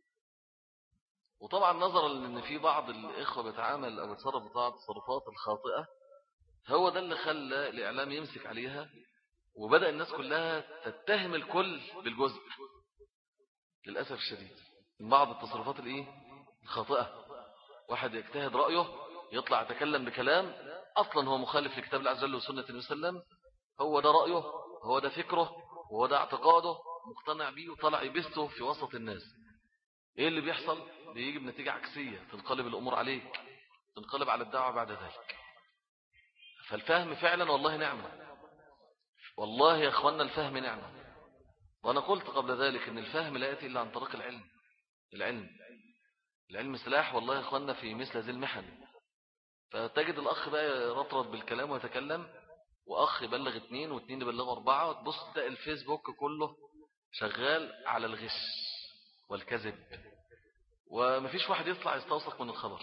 وطبعا نظرا لأن في بعض الإخوة بيتعامل أو يتصرف بطاعة التصرفات الخاطئة، هو ده اللي خلى الإعلام يمسك عليها، وبدأ الناس كلها تتهم الكل بالجزء للأسف الشديد من بعض التصرفات الإيه الخاطئة. واحد يجتهد رأيه يطلع يتكلم بكلام أصلا هو مخالف لكتاب الله عز وجل وسنة النبي صلى الله عليه وسلم. هو ده رأيه، هو ده فكره، وهو ده اعتقاده، مقتنع بيه، وطلع يبثه في وسط الناس. ايه اللي بيحصل؟ بيجي بنتيجة عكسية، تنقلب الأمور عليك، تنقلب على الدعوة بعد ذلك. فالفهم فعلا والله نعمة، والله يا أخوانا الفهم نعمة. وأنا قلت قبل ذلك أن الفهم لا يأتي إلا عن طريق العلم. العلم العلم سلاح والله يا أخوانا في مثل هذه المحن. فتجد الأخ بقى يرطرط بالكلام ويتكلم، وأخ يبلغ اثنين واثنين يبلغوا أربعة، وتبص تلاقي الفيسبوك كله شغال على الغش والكذب، ومفيش واحد يطلع يستوثق من الخبر.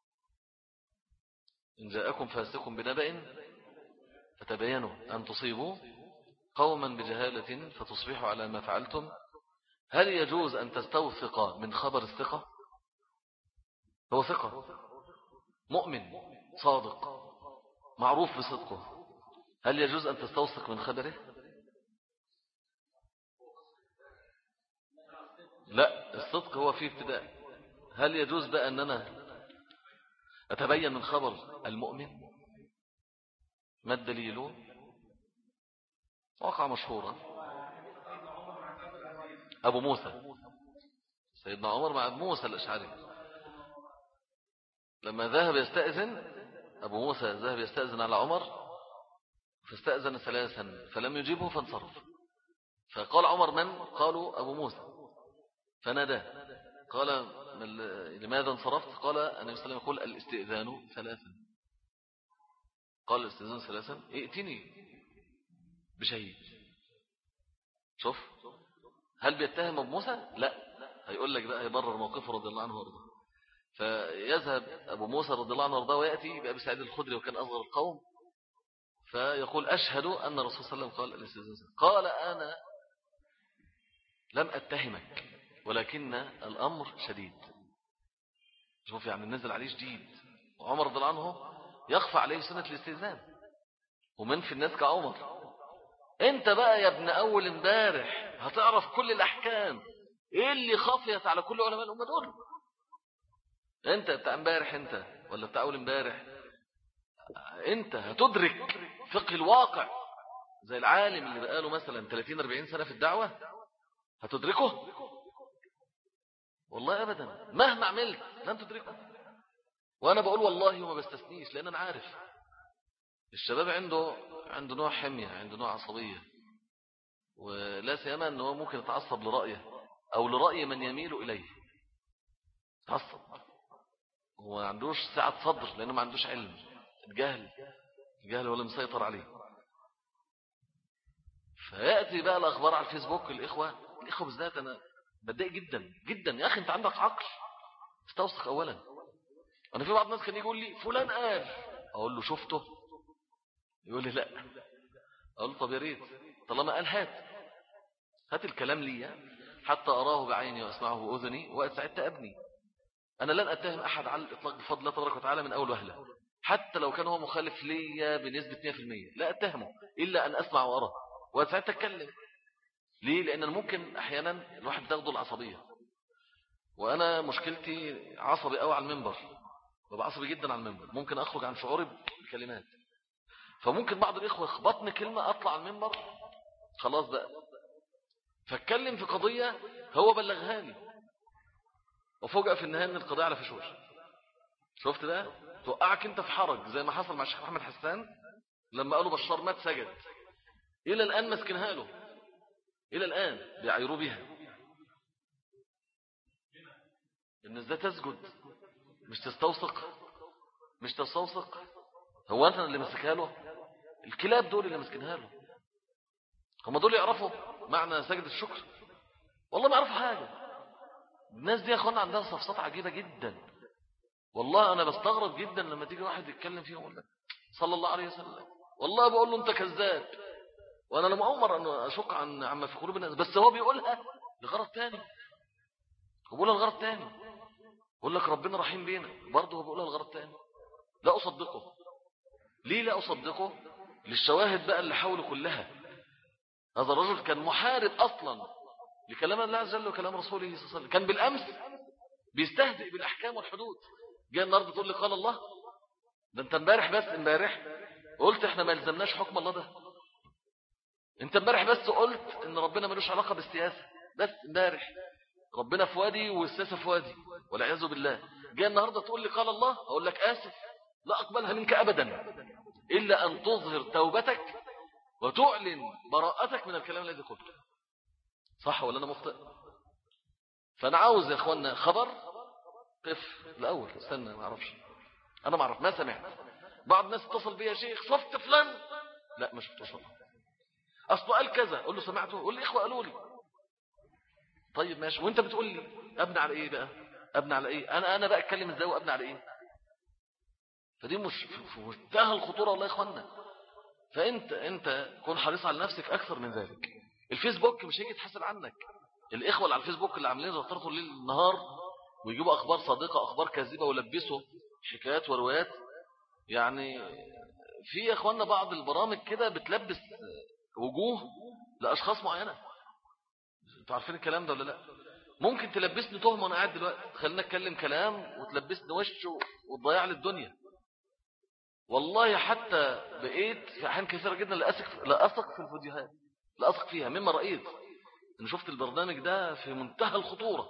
إن جاءكم فاسق بنبأ فتبينوا أن تصيبوا قوما بجهالة فتصبحوا على ما فعلتم. هل يجوز أن تستوثق من خبر الثقة؟ هو ثقة مؤمن صادق معروف بصدقه، هل يجوز أن تستوثق من خبره؟ لا، الصدق هو فيه ابتداء. هل يجوز بقى أن أنا أتبين من خبر المؤمن؟ ما الدليل؟ واقع مشهورة، أبو موسى سيدنا عمر مع أبو موسى الأشعري لما ذهب يستأذن. أبو موسى ذهب يستأذن على عمر فاستأذن ثلاثا فلم يجيبه فانصرف. فقال عمر من؟ قالوا أبو موسى. فنادى قال لماذا انصرفت؟ قال النبي صلى الله عليه وسلم يقول الاستئذان ثلاثا. قال الاستئذان ثلاثا ائتني بشهيد. شوف، هل بيتهم أبو موسى؟ لا، هيقول لك بقى يبرر موقفه رضي الله عنه وارضاه. فيذهب أبو موسى رضي الله عنه وارضاه ويأتي بأبي سعيد الخدري وكان أصغر القوم، فيقول أشهد أن الرسول صلى الله عليه وسلم قال الاستئذان. قال أنا لم أتهمك ولكن الأمر شديد. شوف، يعني نزل عليه شديد، وعمر رضي الله عنه يخفى عليه سنة الاستئذان، ومن في الناس كعمر. انت بقى يا ابن أول امبارح هتعرف كل الأحكام ايه اللي خفيت على كل علماء الأمة دول. انت بتاع امبارح انت ولا بتاع أول امبارح؟ انت هتدرك فقه الواقع زي العالم اللي بقاله مثلا ثلاثين أربعين سنة في الدعوة؟ هتدركه؟ والله أبدا، مهما عملت لن تدركه. وأنا بقول والله وما بستثنيش، لأن أنا عارف الشباب عنده عنده نوع حمية، عنده نوع عصبية، ولا سيما أنه ممكن يتعصب لرأيه أو لرأي من يميل إليه. تعصب وما عندوش سعة صدر لأنه ما عندوش علم. الجهل الجهل هو اللي مسيطر عليه. فيأتي بقى الأخبار على الفيسبوك. الإخوة الإخوة بالذات أنا بتضايق جدا جدا. يا أخي أنت عندك عقل استوثق أولا. أنا في بعض الناس كان يقول لي فلان قال، أقول له شفته؟ يقول لي لا. أقول له طب يا ريت طالما قال هات هات الكلام لي حتى أراه بعيني وأسمعه بأذني وأسعدت أبني. أنا لن أتهم أحد على الإطلاق بفضل الله تبارك وتعالى من أول وهلة، حتى لو كان هو مخالف لي بنسبة مئة بالمئة لا أتهمه إلا أن أسمع وأرى وأسعدت أتكلم. ليه؟ لأن ممكن أحيانا الواحد تاخده العصبية، وأنا مشكلتي عصبي أوي على المنبر، ببقى عصبي جدا على المنبر، ممكن أخرج عن شعوري بكلمات. فممكن بعض الإخوة يخبطني كلمة أطلع على المنبر خلاص بقى فاتكلم في قضية هو بلغها لي وفوجئ في النهاية ان القضية على فشوش. شفت ده؟ توقعك انت في حرج زي ما حصل مع الشيخ محمد حسان لما قالوا بشار مات سجد. الى الان مسكنها له، الى الان بيعيروا بيها. الناس ده تسجد مش تستوثق مش تستوثق. هو انت اللي مسكها له؟ الكلاب دول اللي مسكنها له، هم دول يعرفوا معنى سجد الشكر؟ والله ما يعرفوا حاجة. الناس دي يا اخوانا عندها صفصات عجيبة جدا. والله انا بستغرب جدا لما تيجي واحد يتكلم فيهم يقول لك صلى الله عليه وسلم، والله بقول له انت كذاب. وانا لم امر ان اشق عن عما في قلوب الناس، بس هو بيقولها لغرض تاني وبيقولها لغرض تاني. يقول لك ربنا رحيم بينا، برضه هو بيقولها لغرض تاني. لا اصدقه. ليه لا اصدقه؟ للشواهد بقى اللي حوله كلها. هذا الرجل كان محارب اصلا لكلام الله عز وجل وكلام رسوله صلى الله عليه وسلم. كان بالامس بيستهزئ بالاحكام والحدود، جاي النهارده تقول لي قال الله؟ ده انت امبارح بس امبارح قلت احنا ما يلزمناش حكم الله ده. انت امبارح بس قلت ان ربنا ملوش علاقه بالسياسه، بس امبارح ربنا في وادي والسياسه في وادي والعياذ بالله. جاي النهارده تقول لي قال الله؟ اقول لك اسف لا اقبلها منك ابدا الا ان تظهر توبتك وتعلن براءتك من الكلام الذي قلته. صح ولا انا مخطئ؟ فانا عاوز يا اخوانا خبر قف الاول استنى ما اعرفش انا ما اعرف ما سمعت. بعض الناس اتصل بيا شيخ شفت فلان؟ لا ما شفتوش والله. اصله قال كذا، اقول له سمعته؟ يقول لي اخوه قالوا لي. طيب ماشي، وانت بتقول لي ابني على ايه بقى؟ ابني على ايه؟ انا انا بقى اتكلم ازاي وابني على ايه؟ فدي مش في منتهى الخطوره والله يا اخوانا. فانت انت كن حريص على نفسك اكثر من ذلك. الفيسبوك مش هيجي يتحاسب عنك. الاخوه اللي على الفيسبوك اللي عاملين رطرطوا الليل النهار ويجيبوا اخبار صادقه اخبار كاذبه ويلبسوا حكايات وروايات. يعني في يا اخوانا بعض البرامج كده بتلبس وجوه لاشخاص معينه. انتوا عارفين الكلام ده ولا لا؟ ممكن تلبسني تهمه وانا قاعد دلوقتي، خلينا اتكلم كلام وتلبسني وش وتضيع لي الدنيا. والله حتى بقيت في احيان كثيره جدا لا اثق لا اثق في الفيديوهات، لا اثق فيها مما رايت. انا شفت البرنامج ده في منتهى الخطوره،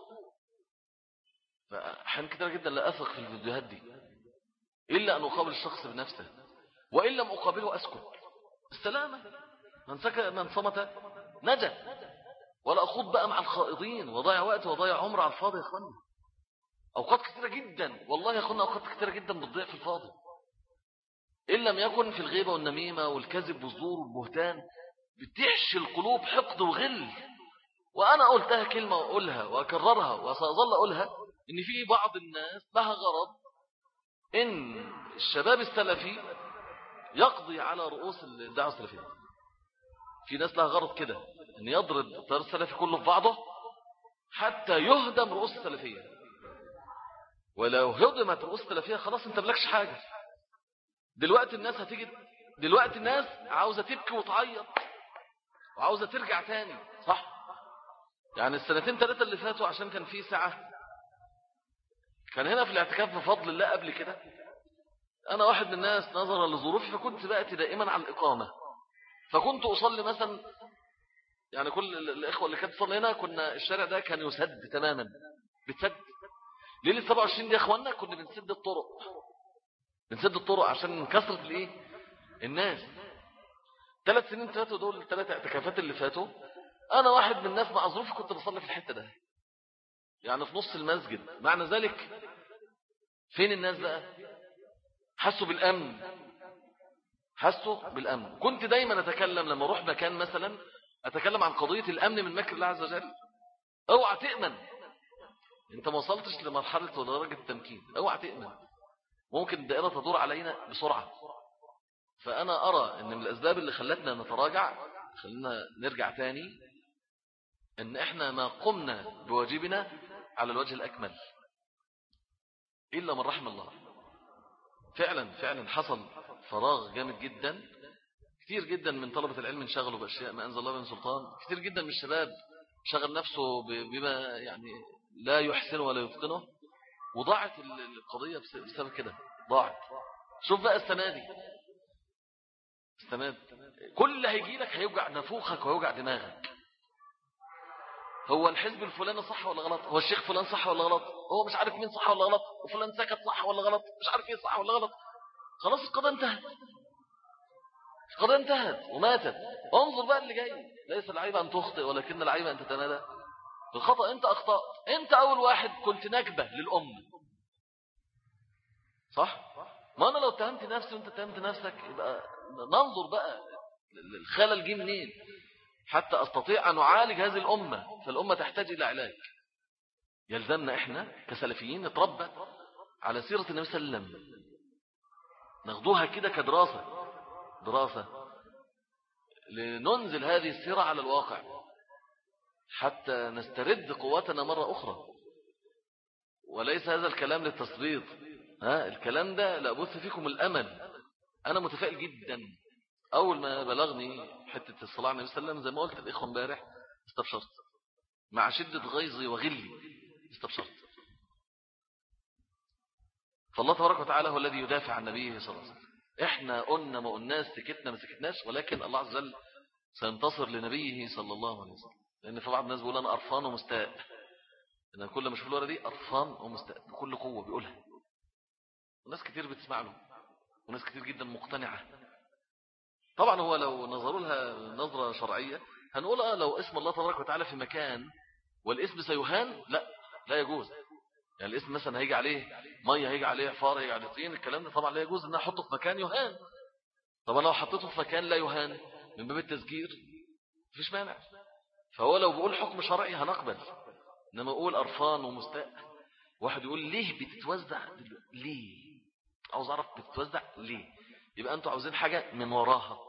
فاحيان كثيره جدا لا اثق في الفيديوهات دي الا ان اقابل الشخص بنفسه، وان لم اقابله اسكت. السلامه. من سكت من صمت نجا. ولا اخوض بقى مع الخائضين وضيع وقت وضيع عمر على الفاضي يا اخوانا. اوقات كثيره جدا والله يا اخوانا، اوقات كثيره جدا بتضيع في الفاضي إن لم يكن في الغيبة والنميمة والكذب والزور والبهتان. بتحشي القلوب حقد وغل. وأنا قلتها كلمة وأقولها وأكررها وسأظل أقولها، إن في بعض الناس لها غرض إن الشباب السلفي يقضي على رؤوس الدعوة السلفية. في ناس لها غرض كده إن يضرب التيار السلفي كله في بعضه حتى يهدم رؤوس السلفية. ولو هدمت رؤوس السلفية خلاص أنت ملكش حاجة. دلوقتي الناس هتيجي دلوقتي الناس عاوزة تبكي وتعيط وعاوزة ترجع تاني. صح؟ يعني السنتين ثلاثة اللي فاتوا عشان كان في ساعة كان هنا في الاعتكاف بفضل الله. قبل كده أنا واحد من الناس نظرا لظروفي فكنت بأتي دائما على الإقامة، فكنت أصلي مثلا يعني كل الإخوة اللي كانت تصلي هنا كنا الشارع ده كان يسد تماما بتسد. ليلة سبعة وعشرين دي يا أخوانا كنا بنسد الطرق بنسد الطرق عشان كثرة الايه الناس. ثلاث سنين فاتوا دول الثلاث اعتكافات اللي فاتوا انا واحد من الناس مع ظروفي كنت بصلي في الحته ده يعني في نص المسجد. معنى ذلك فين الناس بقى؟ حسوا بالأمن، حسوا بالأمن. كنت دايما أتكلم لما أروح مكان مثلا أتكلم عن قضية الأمن من مكر الله عز وجل. اوعى تأمن، انت ما وصلتش لمرحلة ودرجة التمكين، اوعى تأمن، ممكن الدائرة تدور علينا بسرعة. فأنا أرى أن من الأسباب اللي خلتنا نتراجع، خلينا نرجع تاني، أن إحنا ما قمنا بواجبنا على الوجه الأكمل إلا من رحم الله. فعلا فعلا حصل فراغ جامد جدا، كتير جدا من طلبة العلم انشغلوا بأشياء ما أنزل الله من سلطان، كتير جدا من الشباب شغل نفسه بما يعني لا يحسنه ولا يتقنه، وضاعت القضية بسبب كده، ضاعت. شوف بقى السنة دي، السنة دي كل اللي هيجي لك هيوجع نفوخك ويوجع دماغك. هو الحزب الفلاني صح ولا غلط؟ هو الشيخ فلان صح ولا غلط؟ هو مش عارف مين صح ولا غلط؟ وفلان سكت صح ولا غلط؟ مش عارف ايه صح ولا غلط؟ خلاص القضاء انتهت، القضاء انتهت وماتت. انظر بقى اللي جاي، ليس العيب أن تخطئ ولكن العيب أن تتمادى. الخطأ انت أخطأت، انت أول واحد كنت نكبة للأمة، صح؟ ما أنا لو اتهمت نفسي وانت اتهمت نفسك يبقى ننظر بقى الخلل جه منين حتى أستطيع أن أعالج هذه الأمة. فالأمة تحتاج إلى علاج. يلزمنا إحنا كسلفيين نتربى على سيرة النبي صلى الله عليه وسلم، ناخدوها كده كدراسة، دراسة لننزل هذه السيرة على الواقع حتى نسترد قوتنا مرة أخرى. وليس هذا الكلام للتصبيط، ها، الكلام ده لأبث فيكم الأمل. أنا متفائل جدا. أول ما بلغني حتة الصلاة على النبي صلى الله عليه وسلم زي ما قلت الإخوة امبارح استبشرت، مع شدة غيظي وغلي استبشرت. فالله تبارك وتعالى هو الذي يدافع عن نبيه صلى الله عليه وسلم. احنا قلنا ما قلناش، سكتنا ما سكتناش، ولكن الله عز وجل سينتصر لنبيه صلى الله عليه وسلم. لأن في بعض الناس بيقول أنا أرفان ومستاء، أنا كل ما أشوف الورقة دي أرفان ومستاء بكل قوة بيقولها، وناس كتير بتسمع له، وناس كتير جدا مقتنعة. طبعا هو لو نظروا لها نظرة شرعية هنقول اه لو اسم الله تبارك وتعالى في مكان والاسم سيهان، لا لا يجوز. يعني الاسم مثلا هيجي عليه مية، هيجي عليه عفار، هيجي عليه طين، الكلام ده طبعا لا يجوز ان احطه في مكان يهان. طبعا لو حطيته في مكان لا يهان من باب التسجير مفيش مانع. فهو لو بيقول حكم شرعي هنقبل، انما يقول أرفان ومستاء. واحد يقول ليه بتتوزع ليه؟ عاوز اعرف بتتوزع ليه. يبقى انتوا عاوزين حاجة من وراها،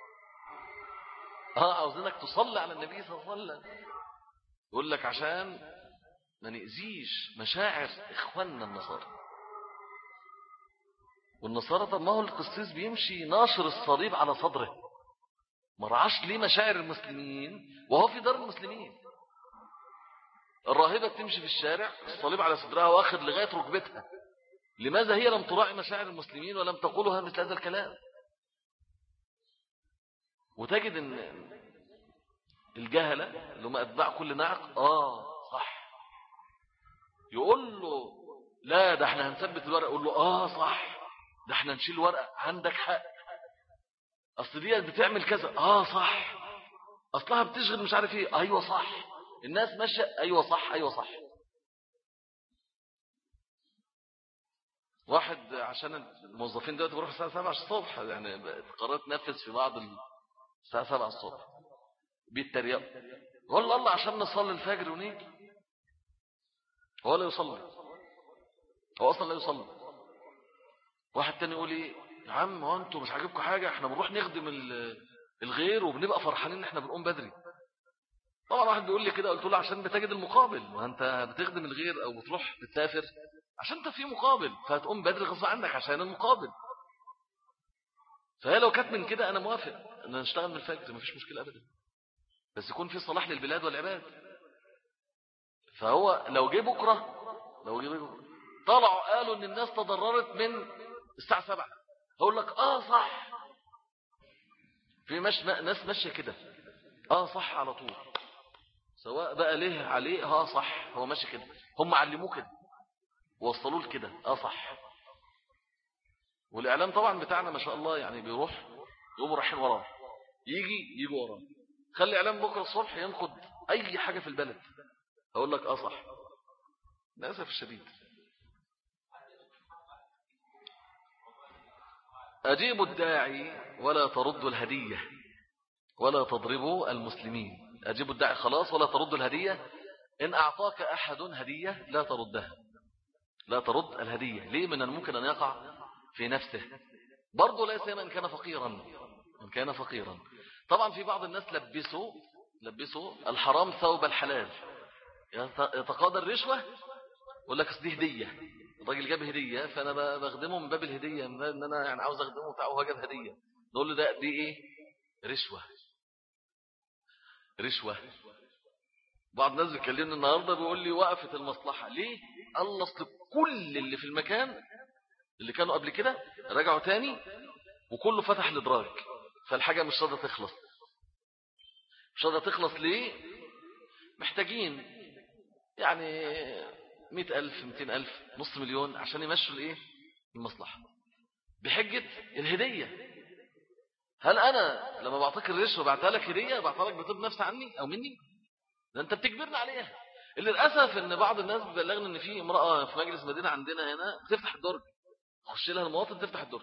اه عاوزينك تصلي على النبي صلى الله عليه وسلم. يقول لك عشان ما نأذيش مشاعر اخواننا النصارى. والنصارى طب ما هو القسيس بيمشي ناشر الصليب على صدره، ما رعاش ليه مشاعر المسلمين وهو في دار المسلمين. الراهبة بتمشي في الشارع الصليب على صدرها واخد لغاية ركبتها، لماذا هي لم تراعي مشاعر المسلمين ولم تقولها مثل هذا الكلام؟ وتجد ان الجهلة اللي هم أتباع كل ناعق اه صح، يقول له لا ده احنا هنثبت الورق، يقول له اه صح ده احنا نشيل الورقة، عندك حق، اصل دي بتعمل كذا، اه صح، اصلها بتشغل مش عارف ايه، ايوه صح، الناس ماشيه، ايوه صح ايوه صح. واحد عشان الموظفين دلوقتي بيروحوا الساعه سبعة الصبح، يعني قررت تنفذ في بعض الساعه سبعة الصبح بيتريقوا، يقول الله عشان نصلي الفجر ونيجي. هو لا يصلي، هو اصلا لا يصلي. واحد تاني يقول ايه يا عم هو انتوا مش عاجبكم حاجه، احنا بنروح نخدم الغير وبنبقى فرحانين ان احنا بنقوم بدري. طبعا واحد بيقول لي كده، قلت له عشان بتجد المقابل، ما انت بتخدم الغير او بتروح بتسافر عشان انت في مقابل، فهتقوم بدري غصب عنك عشان المقابل. فهي لو كانت من كده انا موافق ان نشتغل من الفجر، مفيش مشكله ابدا، بس يكون في صلاح للبلاد والعباد. فهو لو جه بكره، لو جه بكره طلعوا قالوا ان الناس تضررت من الساعه سبعة، هقول لك اه صح. في مش ناس ماشيه كده اه صح على طول، سواء بقى ليه عليه اه صح، هو ماشي كده، هم علموه كده وصلوه لكده اه صح. والاعلام طبعا بتاعنا ما شاء الله يعني بيروح يقوموا رايحين وراه، يجي يجوا وراه. خلي اعلام بكره الصبح ينقد اي حاجه في البلد، اقول لك اه صح. للاسف الشديد أجيبوا الداعي ولا تردوا الهدية ولا تضربوا المسلمين. أجيبوا الداعي خلاص ولا تردوا الهدية. إن أعطاك أحد هدية لا تردها، لا ترد الهدية. ليه؟ من الممكن أن يقع في نفسه برضو، لا سيما إن كان فقيرا. إن كان فقيرا طبعا في بعض الناس لبسوا لبسوا الحرام ثوب الحلال، يتقاضى الرشوة يقول لك أصل دي هدية، الراجل جاب هدية فأنا بخدمه من باب الهدية، إن أنا يعني عاوز أخدمه بتاعه وهو جاب هدية، نقول له ده دي إيه؟ رشوة. رشوة. بعض الناس بيكلمني النهاردة بيقول لي وقفت المصلحة ليه؟ الله أصل كل اللي في المكان اللي كانوا قبل كده رجعوا تاني وكله فتح الإدراج، فالحاجة مش راضية تخلص. مش راضية تخلص ليه؟ محتاجين يعني مئة ألف مئتين ألف نص مليون عشان يمشوا الإيه؟ المصلحة بحجة الهدية. هل أنا لما بعطيك الرشوة بعتها لك هدية بعتها لك بطيب نفس عني أو مني؟ ده أنت بتجبرنا عليها. اللي للأسف إن بعض الناس بيبلغنا إن في امرأة في مجلس مدينة عندنا هنا بتفتح الدرج، خش لها المواطن تفتح الدرج،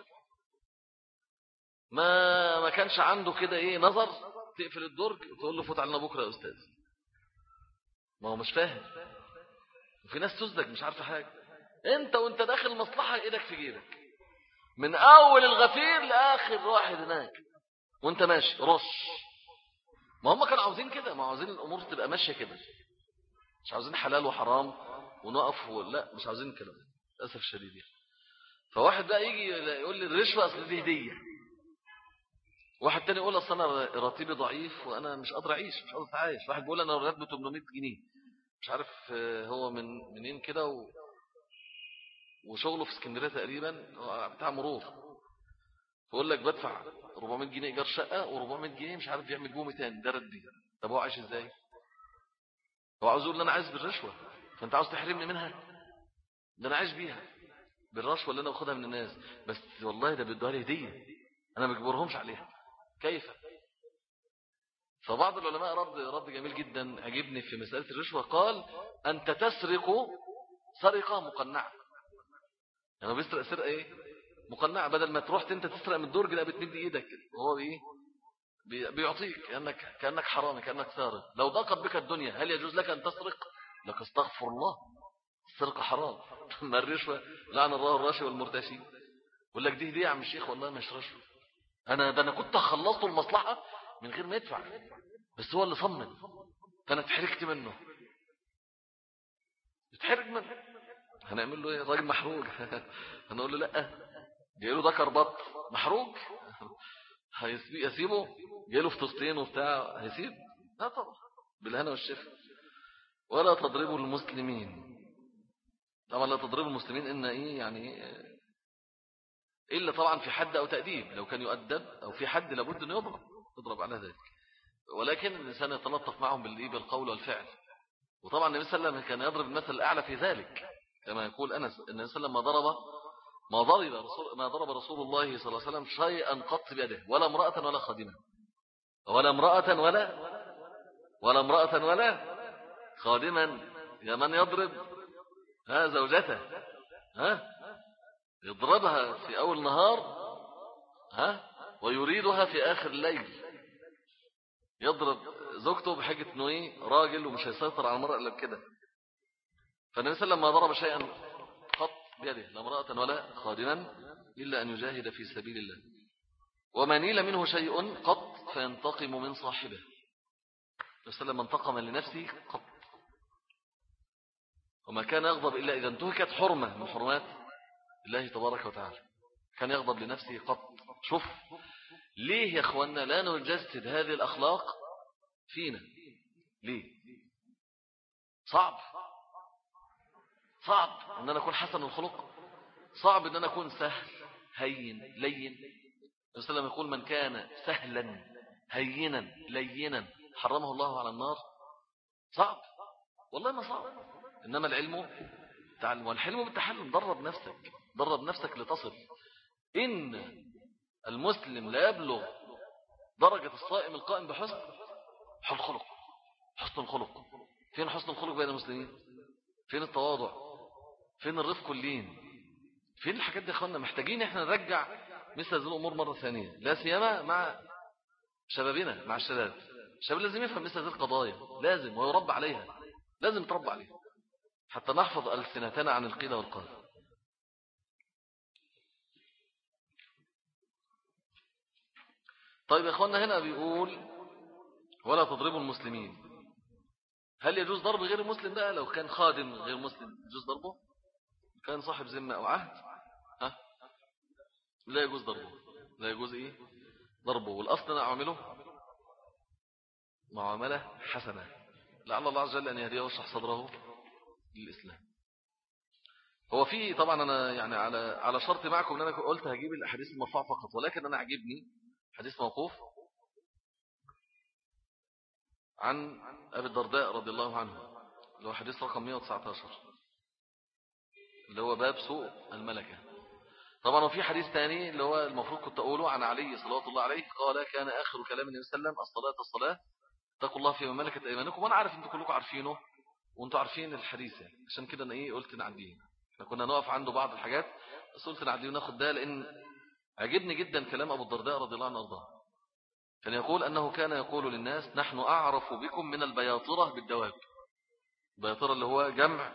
ما ما كانش عنده كده إيه نظر تقفل الدرج وتقول له فوت علينا بكرة يا أستاذ. ما هو مش فاهم. وفي ناس تزدج مش عارفة حاجة. أنت وأنت داخل المصلحة إيدك في جيبك من أول الغفير لآخر واحد هناك وأنت ماشي رش. ما هم كانوا عاوزين كده، ما عاوزين الأمور تبقى ماشية كده، مش عاوزين حلال وحرام ونقف و... لا مش عاوزين كلام للأسف الشديد. فواحد بقى يجي يقول لي الرشوة أصل دي هدية، واحد تاني يقول أصل أنا راتبي ضعيف وأنا مش قادر أعيش مش قادر أعيش. واحد بيقول أنا راتبي ثمانمئة جنيه مش عارف هو من منين كده و... وشغله في اسكندرية تقريبا بتاع مرور، بيقول لك بدفع أربعمئة جنيه إيجار شقة و400 جنيه مش عارف يعمل جومي تاني ده ردي. طب هو عايش إزاي؟ هو عاوز يقول لي أنا عايز بالرشوة فأنت عاوز تحرمني منها؟ ده أنا عايش بيها بالرشوة اللي أنا أخدها من الناس، بس والله ده بيدوها لي هدية أنا ما بجبرهمش عليها. كيف؟ فبعض العلماء رد رد جميل جدا عجبني في مسألة الرشوة، قال أنت تسرق سرقة مقنعة. يعني بيسرق سرقة إيه؟ مقنعة، بدل ما تروح أنت تسرق من الدرج لا بتمد إيدك وهو بإيه؟ بيعطيك كأنك, كأنك حرامي كأنك سارق. لو ضاقت بك الدنيا هل يجوز لك أن تسرق؟ لك استغفر الله، السرقة حرام. ما الرشوة لعن الله الراشي والمرتشي. يقول لك دي هدية يا عم الشيخ، والله مش رشوة، أنا ده أنا كنت خلصت المصلحة من غير ما يدفع، بس هو اللي صمم فأنا اتحركت منه. اتحرك منه هنعمل له ايه؟ راجل محروق. هنقول له لا، جاي له ذكر بط محروق هيسيبه؟ جاي له فطستين وبتاع هيسيب؟ لا طبعا، بالهنا والشفا. ولا تضربوا المسلمين. طبعا لا تضربوا المسلمين إن إيه يعني إلا طبعا في حد أو تأديب، لو كان يؤدب أو في حد لابد أن يضرب يضرب على ذلك، ولكن الإنسان يتلطف معهم بالقول والفعل. وطبعا النبي صلى الله عليه وسلم كان يضرب المثل الأعلى في ذلك، كما يقول أنس النبي صلى الله عليه وسلم ما ضرب ما ضرب رسول ما ضرب رسول الله صلى الله عليه وسلم شيئا قط بيده، ولا امرأة ولا خادمة، ولا امرأة ولا ولا امرأة ولا خادما. يا من يضرب ها زوجته، ها يضربها في أول نهار ها ويريدها في آخر الليل. يضرب زوجته بحجة انه ايه راجل ومش هيسيطر على المرأة الا بكده. فالنبي صلى الله عليه وسلم ما ضرب شيئا قط بيده لا امرأة ولا خادما إلا أن يجاهد في سبيل الله، وما نيل منه شيء قط فينتقم من صاحبه. النبي صلى الله عليه وسلم انتقم لنفسه قط، وما كان يغضب إلا إذا انتهكت حرمة من حرمات الله تبارك وتعالى، كان يغضب لنفسه قط. شوف ليه يا أخوانا لا نجسد هذه الأخلاق فينا؟ ليه؟ صعب صعب أن أنا أكون حسن الخلق، صعب أن أنا أكون سهل هين لين. النبي صلى الله عليه وسلم يقول من كان سهلا هينا لينا حرمه الله على النار. صعب والله ما صعب، إنما العلم تعلم والحلم بالتحلم. درب نفسك درب نفسك لتصل. إن المسلم لا يبلغ درجة الصائم القائم بحسن الخلق. حسن الخلق فين؟ حسن الخلق بين المسلمين فين؟ التواضع فين؟ الرفق واللين فين؟ الحاجات دي يا اخوانا محتاجين احنا نرجع مثل هذه الأمور مرة ثانية، لا سيما مع شبابنا، مع الشباب. الشباب لازم يفهم مثل هذه القضايا، لازم ويربى عليها، لازم يتربى عليها حتى نحفظ ألسنتنا عن القيل والقال. طيب يا أخوانا، هنا بيقول ولا تضربوا المسلمين. هل يجوز ضرب غير المسلم بقى؟ لو كان خادم غير مسلم يجوز ضربه؟ كان صاحب ذمة أو عهد، ها؟ لا يجوز ضربه، لا يجوز إيه ضربه. والأصل أنا أعمله معاملة حسنة، لعل الله عز وجل أن يهديه ويشرح صدره للإسلام. هو في طبعا أنا يعني على على شرط معكم أن أنا قلت هجيب الأحاديث المرفوعة فقط، ولكن أنا عجبني حديث موقوف عن أبي الدرداء رضي الله عنه، اللي هو حديث رقم مئة وتسعة عشر، اللي هو باب سوء الملكة. طبعا وفي حديث ثاني اللي هو المفروض كنت أقوله عن علي صلوات الله عليه، قال كان آخر كلام النبي صلى الله عليه وسلم الصلاة الصلاة اتقوا الله فيما ملكت أيمانكم. وأنا عارف أنتم كلكم عارفينه وأنتم عارفين الحديث يعني. عشان كده أنا إيه قلت نعديه، احنا كنا نقف عنده بعض الحاجات بس قلت نعديه وناخد ده، لأن عجبني جدا كلام أبو الدرداء رضي الله عنه وارضاه. كان يقول أنه كان يقول للناس نحن أعرف بكم من البياطرة بالدواب. البياطرة اللي هو جمع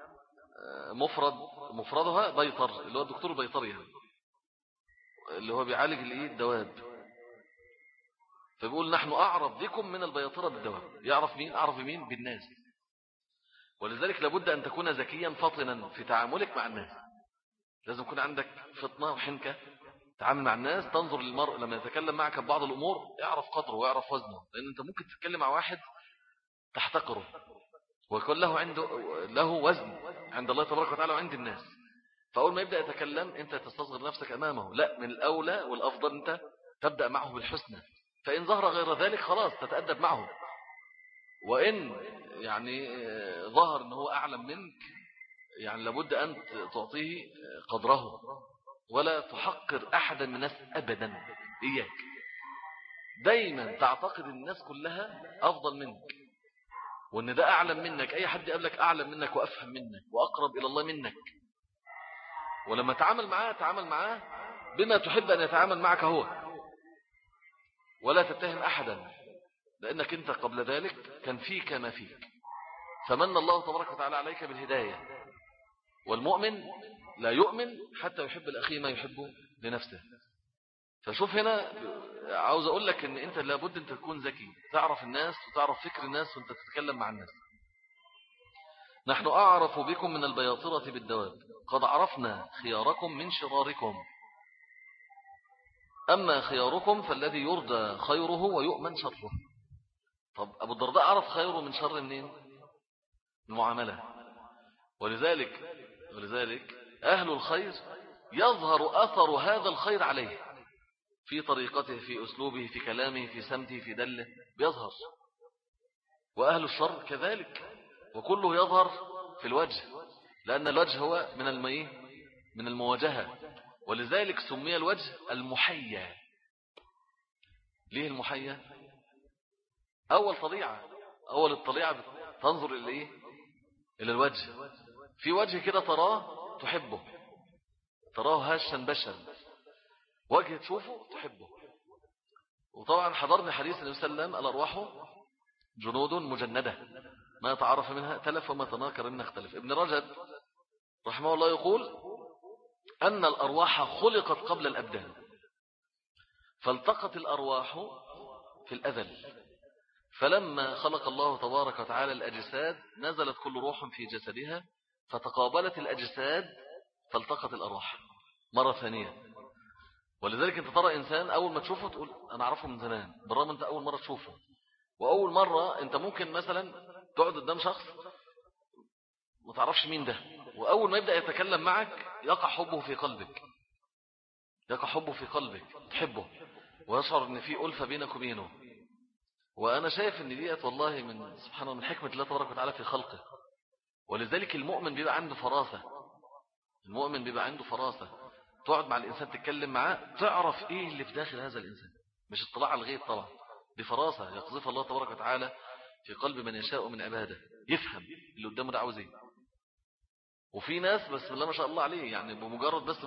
مفرد، مفردها بيطر، اللي هو الدكتور البيطري يعني، اللي هو بيعالج الايه الدواب. فبيقول نحن أعرف بكم من البياطرة بالدواب. يعرف مين؟ أعرف مين؟ بالناس. ولذلك لابد أن تكون ذكيا فطنا في تعاملك مع الناس. لازم يكون عندك فطنة وحنكة تعامل مع الناس، تنظر للمرء لما يتكلم معك ببعض الأمور اعرف قدره واعرف وزنه، لأن أنت ممكن تتكلم مع واحد تحتقره ويكون له عنده له وزن عند الله تبارك وتعالى وعند الناس. فأول ما يبدأ يتكلم أنت تستصغر نفسك أمامه، لا، من الأولى والأفضل أنت تبدأ معه بالحسنى، فإن ظهر غير ذلك خلاص تتأدب معه. وإن يعني ظهر أنه أعلم منك يعني لابد أن تعطيه قدره، ولا تحقر أحدا من الناس أبدا. إياك دايما تعتقد الناس كلها أفضل منك، وأن ده أعلم منك. أي حد يقابلك أعلم منك وأفهم منك وأقرب إلى الله منك، ولما تعامل معاه تعامل معاه بما تحب أن يتعامل معك هو، ولا تتهم أحدا، لأنك أنت قبل ذلك كان فيك ما فيك. فمن الله تبارك وتعالى عليك بالهداية. والمؤمن لا يؤمن حتى يحب الأخي ما يحبه لنفسه. فشوف هنا عاوز أقول لك أن أنت لابد أن تكون ذكي، تعرف الناس وتعرف فكر الناس وأنت تتكلم مع الناس. نحن أعرف بكم من البياطرة بالدواب، قد عرفنا خياركم من شراركم، أما خياركم فالذي يرجى خيره ويؤمن شره. طب أبو الدرداء عرف خيره من شر منين؟ المعاملة. ولذلك ولذلك أهل الخير يظهر أثر هذا الخير عليه في طريقته، في أسلوبه، في كلامه، في سمته، في دله بيظهر. وأهل الشر كذلك، وكله يظهر في الوجه، لأن الوجه هو من المي من المواجهة. ولذلك سمي الوجه المحيا. ليه المحيا؟ أول طليعة أول الطليعة تنظر إلى إيه؟ إلى الوجه. في وجه كده تراه تحبه، تراه هاشا بشا، وجه تشوفه تحبه. وطبعا حضرني حديث النبي صلى الله عليه وسلم الأرواح جنود مجندة ما تعرف منها تلف وما تناكر منها اختلف. ابن رجب رحمه الله يقول أن الأرواح خلقت قبل الأبدان، فالتقت الأرواح في الأذل، فلما خلق الله تبارك وتعالى الأجساد نزلت كل روح في جسدها، فتقابلت الأجساد فالتقت الأرواح مرة ثانية. ولذلك انت ترى إنسان أول ما تشوفه تقول أنا أعرفه من زمان، بالرغم انت أول مرة تشوفه. وأول مرة انت ممكن مثلا تقعد قدام شخص ما تعرفش مين ده، وأول ما يبدأ يتكلم معك يقع حبه في قلبك، يقع حبه في قلبك، تحبه ويشعر ان في ألفة بينك وبينه. وأنا شايف ان ديت والله من سبحانه من حكمة الله تبارك وتعالى في خلقه. ولذلك المؤمن بيبقى عنده فراسة، المؤمن بيبقى عنده فراسة. تقعد مع الإنسان تتكلم معاه تعرف إيه اللي في داخل هذا الإنسان، مش اطلاع على الغيب طبعا، دي فراسة يقذفها الله تبارك وتعالى في قلب من يشاء من عباده، يفهم اللي قدامه ده عاوز ايه. وفي ناس بس الله ما شاء الله عليه يعني بمجرد بس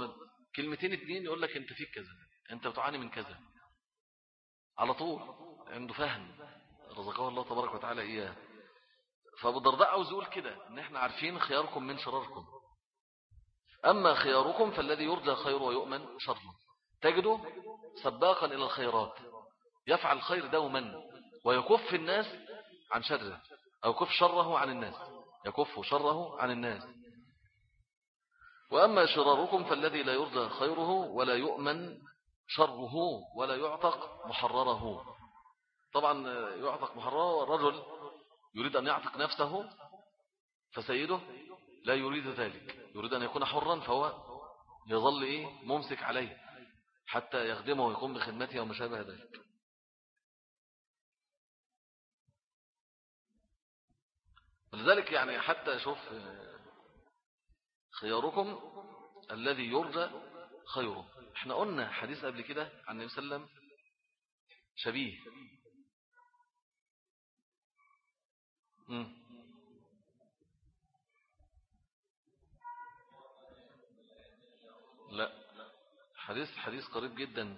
كلمتين اتنين يقول لك انت فيك كذا، انت بتعاني من كذا، على طول عنده فهم رزقه الله تبارك وتعالى إياه. فأبو الدرداء عاوز يقول كده ان احنا عارفين خياركم من شراركم، أما خياركم فالذي يرجى خير ويؤمن شر، تجده سباقا إلى الخيرات، يفعل الخير دوما ويكف الناس عن شره، أو يكف شره عن الناس، يكف شره عن الناس. وأما شراركم فالذي لا يرجى خيره ولا يؤمن شره ولا يعتق محرره. طبعا يعتق محرره، الرجل يريد أن يعتق نفسه فسيده لا يريد ذلك، يريد أن يكون حرا، فهو يظل إيه ممسك عليه حتى يخدمه ويقوم بخدمته وما شابه ذلك. ولذلك يعني حتى شوف خياركم الذي يرجى خيره. احنا قلنا حديث قبل كده عن النبي صلى الله عليه وسلم شبيه. مم. لا، حديث حديث قريب جدا.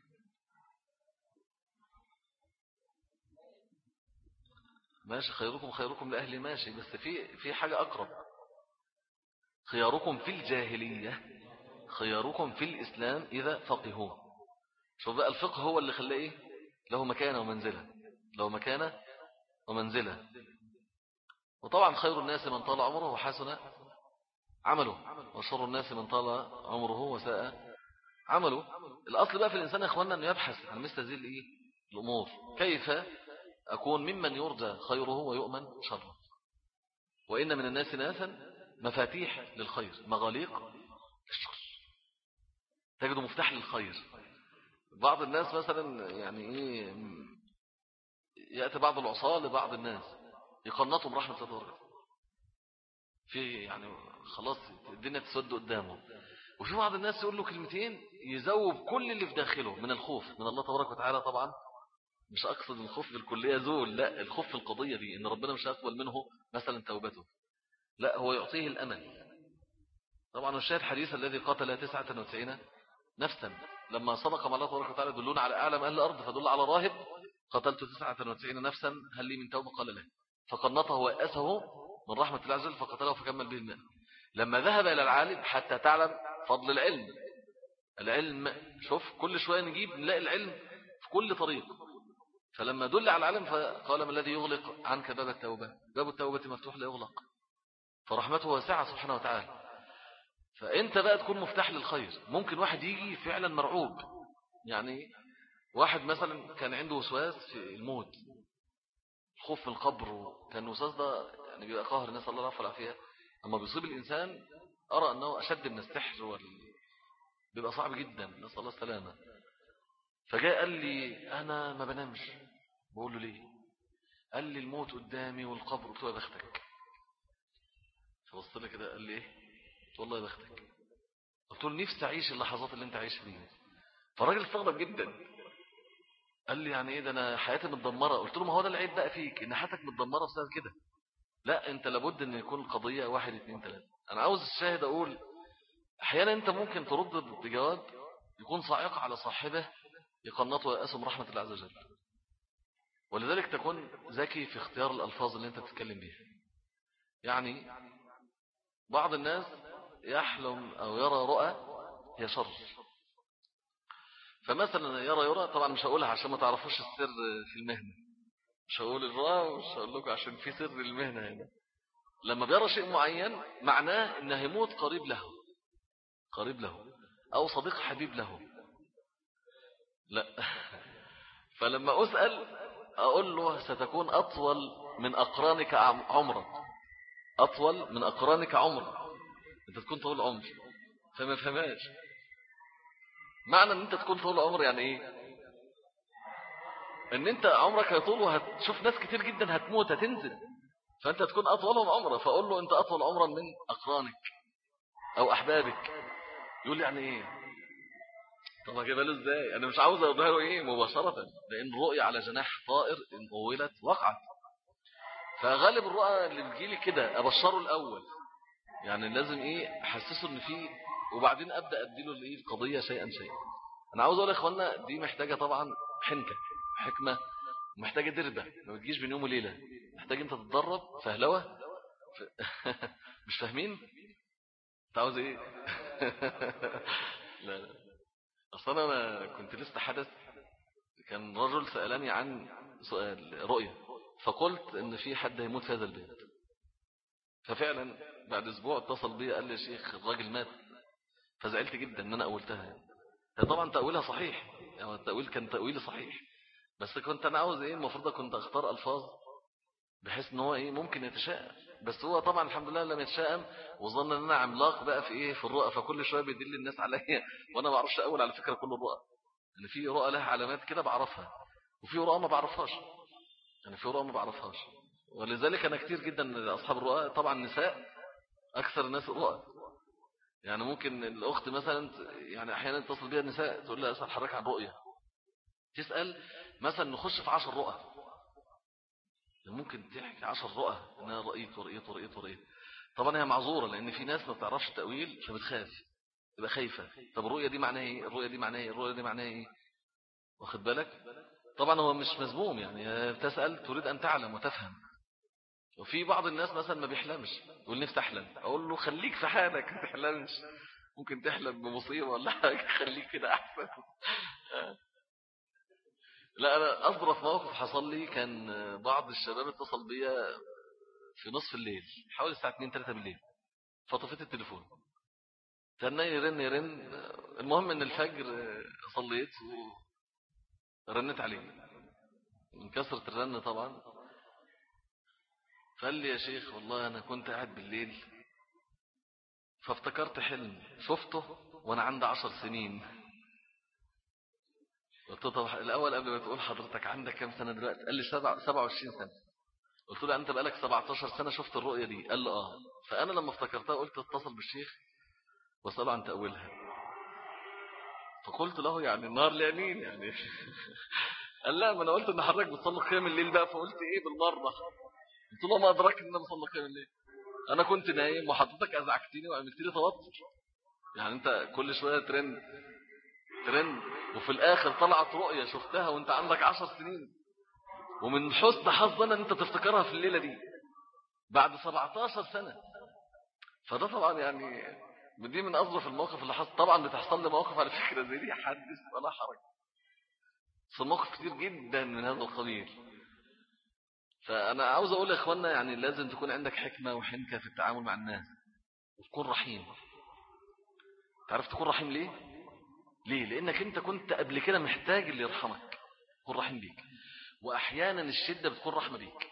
ماشي، خيركم خيركم لأهل، ماشي، بس في في حاجة أقرب. خياركم في الجاهلية خياركم في الإسلام إذا فقهوا. شوف بقى الفقه هو اللي خلاه إيه له مكانة ومنزلة، له مكانة ومنزلة. وطبعا خير الناس من طال عمره وحسن عمله، وشر الناس من طال عمره وساء عمله. الأصل بقى في الإنسان يا أخوانا أنه يبحث عن مثل هذه الإيه الأمور، كيف أكون ممن يرجى خيره ويؤمن شره. وإن من الناس ناسا مفاتيح للخير مغاليق للشر، تجد مفتاح للخير. بعض الناس مثلا يعني إيه يأتي بعض العصاة لبعض الناس يقنطهم رحمة الله في يعني خلاص الدنيا تسود قدامه، وفي بعض الناس يقول له كلمتين يذوب كل اللي في داخله من الخوف من الله تبارك وتعالى. طبعا مش أقصد الخوف بالكلية زول، لا، الخوف في القضية دي إن ربنا مش هيقبل منه مثلا توبته، لا، هو يعطيه الأمل. طبعا الشاهد حديث الذي قتل تسعة وتسعين نفسا لما صدق مع الله تبارك وتعالى دلون على أعلم أهل الأرض فدل على راهب قتلت تسعة وتسعين نفسا هل لي من توبة؟ قال له، فقنطه وأسه من رحمة الله عز وجل فقتله فكمل به الماء. لما ذهب إلى العالم حتى تعلم فضل العلم، العلم شوف كل شوية نجيب نلاقي العلم في كل طريق. فلما دل على العلم فقال ما الذي يغلق عنك باب التوبة؟ باب التوبة مفتوح لا يغلق، فرحمته واسعة سبحانه وتعالى. فأنت بقى تكون مفتاح للخير. ممكن واحد يجي فعلا مرعوب، يعني واحد مثلا كان عنده وسواس في الموت، خوف من القبر، كان الوسواس ده يعني بيبقى قاهر، الناس الله العافية والعافية. أما بيصيب الإنسان أرى أنه أشد من السحر وال... بيبقى صعب جدا، نسأل الله السلامة. فجاء قال لي أنا ما بنامش. بقول له ليه؟ قال لي الموت قدامي والقبر. قلت له يا بختك. فبصت لي كده قال لي ايه؟ قلت والله يا بختك. قلت له نفسي أعيش اللحظات اللي أنت عايش فيها. فالراجل استغرب جدا، قال لي يعني ايه ده انا حياتي متدمره. قلت له ما هو ده العيب بقى فيك ان حياتك متدمره بسبب كده. لا، انت لابد ان يكون القضيه واحد اتنين تلاته. انا عاوز الشاهد اقول احيانا انت ممكن ترد بجواب يكون صاعق على صاحبه يقنطه ويأسم رحمه الله عز وجل. ولذلك تكون ذكي في اختيار الالفاظ اللي انت بتتكلم بيها. يعني بعض الناس يحلم او يرى رؤى هي شر، فمثلا يرى يرى طبعا مش هقولها عشان ما تعرفوش السر في المهنة، مش هقول الرؤى ومش هقول لكم عشان في سر المهنة هنا. لما بيرى شيء معين معناه انه هيموت قريب له، قريب له او صديق حبيب له. لا فلما اسأل اقول له ستكون اطول من اقرانك عمرا، اطول من اقرانك عمرا، انت تكون طول عمر. فما فهماش معنى ان انت تكون طول عمر يعني ايه؟ ان انت عمرك هيطول وهتشوف ناس كتير جدا هتموت هتنزل، فانت تكون اطولهم عمرا. فاقول له انت اطول عمرا من اقرانك او احبابك. يقول لي يعني ايه؟ طب اجيبها له ازاي؟ انا مش عاوز اقولها له ايه مباشره، لان الرؤيا على جناح طائر ان طولت وقعت. فغالب الرؤى اللي بتجيلي كده ابشره الاول، يعني لازم ايه احسسه ان في وبعدين أبدأ أديله القضية شيئا شيئا. أنا عاوز أقول يا إخوانا دي محتاجة طبعا حنكة حكمة، محتاجة دربة، ما بتجيش بين يوم وليلة، محتاج أنت تتدرب فهلوة ف... مش فاهمين أنت عاوز إيه؟ لا لا أصلا أنا كنت لسه حدث، كان رجل سألني عن سؤال رؤية، فقلت إن في حد هيموت في هذا البيت، ففعلا بعد أسبوع اتصل بي قال لي يا شيخ الراجل مات، فزعلت جدا إن أنا أولتها. طبعا تأويلها صحيح، يعني التأويل كان تأويل صحيح، بس كنت أنا عاوز إيه، المفروض كنت أختار ألفاظ بحيث إن هو إيه ممكن يتشائم، بس هو طبعا الحمد لله لم يتشائم، وظن إن أنا عملاق بقى في إيه في الرؤى، فكل شوية بيدل الناس عليا، وأنا ما بعرفش أول على فكرة كل الرؤى، يعني في رؤى لها علامات كده بعرفها، وفي رؤى ما بعرفهاش، يعني في رؤى ما بعرفهاش، ولذلك أنا كتير جدا أصحاب الرؤى طبعا نساء أكثر الناس رؤى، يعني ممكن الأخت مثلا يعني أحيانا تصل بها النساء تقول لها أسأل حضرتك عن رؤية، تسأل مثلا نخش في عشر رؤى، ممكن تحكي عشر رؤى إن أنا رأيت ورأيت ورأيت ورأيت. طبعا هي معذورة لأن في ناس ما بتعرفش التأويل فبتخاف، تبقى خايفة، طب الرؤية دي معناها إيه، الرؤية دي معناها إيه، الرؤية دي معناها إيه، واخد بالك. طبعا هو مش مذموم، يعني تسأل تريد أن تعلم وتفهم. وفي بعض الناس مثلا ما بيحلمش يقول نفسي أحلم، أقول له خليك في حالك ما تحلمش، ممكن تحلم بمصيبة ولا حاجة، خليك كده أحسن. لا أنا أظرف موقف حصل لي كان بعض الشباب اتصل بيا في نصف الليل حوالي الساعة اتنين تلاتة بالليل، فطفيت التليفون، تنى يرن يرن، المهم ان الفجر صليت ورنت عليه من كثرة الرن طبعا، فقال لي يا شيخ والله أنا كنت قاعد بالليل فافتكرت حلم شفته وأنا عندي عشر سنين. قلت له طب الأول قبل ما تقول حضرتك عندك كم سنة دلوقتي؟ قال لي سبعة وعشرين سنة. قلت له أنت بقالك سبعتاشر سنة شفت الرؤية دي؟ قال له آه. فأنا لما افتكرتها قلت اتصل بالشيخ واسأله عن تأويلها، فقلت له يعني النار ليمين يعني. قال لا ما أنا قلت إن حضرتك بتصلي قيام الليل بقى، فقلت إيه بالمرة. قلت له ما أدراك إن أنا بصلي قيام الليل، أنا كنت نايم وحضرتك أزعجتني وعملت لي توتر، يعني أنت كل شوية ترند ترند وفي الآخر طلعت رؤية شفتها وأنت عندك عشر سنين، ومن حسن حظنا أن أنت تفتكرها في الليلة دي بعد سبعتاشر سنة. فده طبعا يعني دي من أظرف المواقف اللي حصل. طبعا بتحصل لي مواقف على فكرة زي دي حدث ولا حرج، بس مواقف كتير جدا من هذا القبيل. فأنا عاوز أقول يا إخوانا يعني لازم تكون عندك حكمة وحنكة في التعامل مع الناس، وتكون رحيم. تعرف تكون رحيم ليه؟ ليه؟ لأنك أنت كنت قبل كده محتاج اللي يرحمك، تكون رحيم بيك. وأحيانا الشدة بتكون رحمة بيك،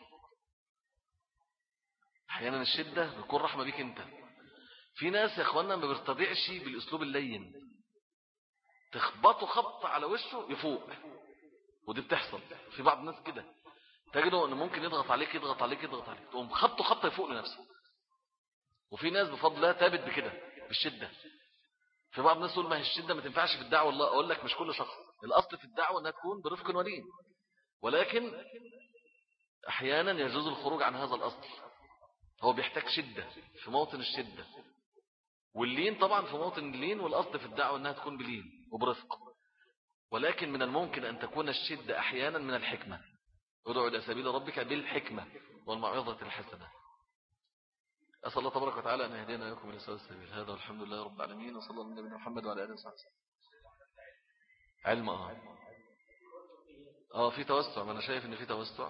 أحيانا الشدة بتكون رحمة بيك أنت. في ناس يا إخوانا ما بيرتدعش بالأسلوب اللين، تخبطه خبط على وشه يفوق، ودي بتحصل في بعض الناس كده، تجده أنه ممكن يضغط عليك يضغط عليك يضغط عليك تقوم خبطه خبطه يفوق لنفسه. وفي ناس بفضل الله ثابت بكده بالشدة. في بعض الناس يقول ما هي الشدة ما تنفعش في الدعوة، والله أقول لك مش كل شخص، الأصل في الدعوة أنها تكون برفق ولين، ولكن أحيانا يجوز الخروج عن هذا الأصل. هو بيحتاج شدة في موطن الشدة، واللين طبعا في موطن اللين، والأصل في الدعوة أنها تكون بلين وبرفق، ولكن من الممكن أن تكون الشدة أحيانا من الحكمة. ادعو إلى سبيل ربك بالحكمة والموعظة الحسنة. أسأل الله تبارك وتعالى أن يهدينا ويكم إلى سواء السبيل. هذا والحمد لله رب العالمين، وصلى الله على نبينا محمد وعلى آله وصحبه وسلم. علم اه اه في توسع، ما أنا شايف إن في توسع،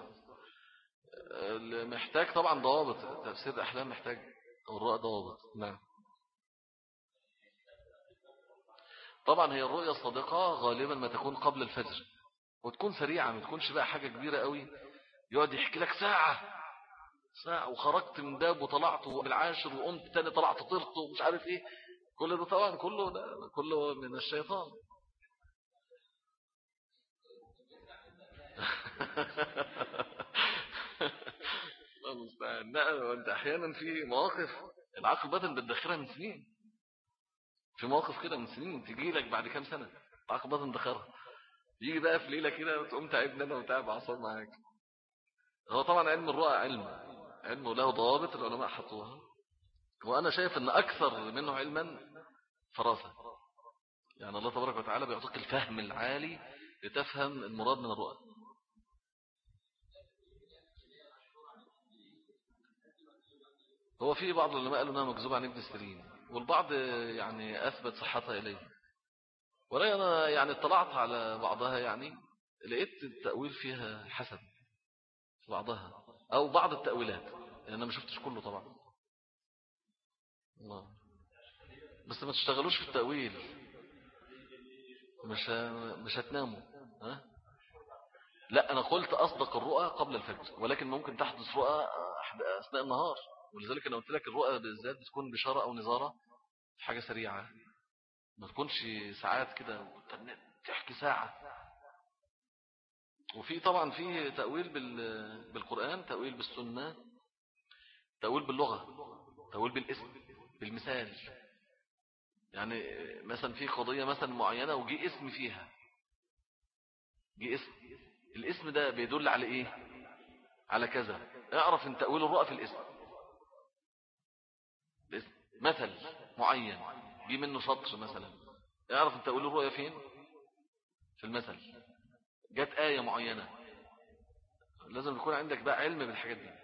محتاج طبعا ضوابط، تفسير الأحلام محتاج الرؤى ضوابط. نعم طبعا هي الرؤية الصادقة غالبا ما تكون قبل الفجر، وتكون سريعة، ما تكونش بقى حاجة كبيرة قوي يقعد يحكي لك ساعة ساعة وخرجت من باب وطلعت بالعاشر وقمت تاني طلعت طرت ومش عارف ايه، كل ده طبعا كله ده كله من الشيطان. الله المستعان. لا انت احيانا في مواقف العقل الباطن بتدخلها من سنين، في مواقف كده من سنين تجي لك بعد كام سنة العقل الباطن دخلها، يجي بقى في ليلة كده تقوم تعبنا انا وتعب اعصاب معاك. هو طبعا علم الرؤى علم علم له ضوابط العلماء حطوها، وانا شايف ان اكثر منه علما فراسة. يعني الله تبارك وتعالى بيعطيك الفهم العالي لتفهم المراد من الرؤى. هو في بعض العلماء قالوا انها مكذوبة عن ابن سيرين، والبعض يعني اثبت صحتها اليه، ولكن انا يعني اطلعت على بعضها، يعني لقيت التأويل فيها حسن في بعضها او بعض التأويلات، يعني انا ما شفتش كله طبعا الله. بس ما تشتغلوش في التأويل، مش مش هتناموا. ها؟ لا أنا قلت أصدق الرؤى قبل الفجر، ولكن ممكن تحدث رؤى أثناء النهار، ولذلك أنا قلت لك الرؤى بالذات بتكون بشارة أو نظارة في حاجة سريعة، ما تكونش ساعات كده تحكي ساعة. وفي طبعا في تأويل بالقرآن، تأويل بالسنة، تأويل باللغة، تأويل بالاسم، بالمثال. يعني مثلا في قضية مثلا معينة وجي اسم فيها، جي اسم، الاسم ده بيدل على ايه؟ على كذا. اعرف ان تأويل الرؤى في الاسم. الاسم مثل معين جي منه سطر مثلا، اعرف ان تأويل الرؤيا فين؟ في المثل. جت آية معينة، لازم يكون عندك بقى علم بالحاجات دي.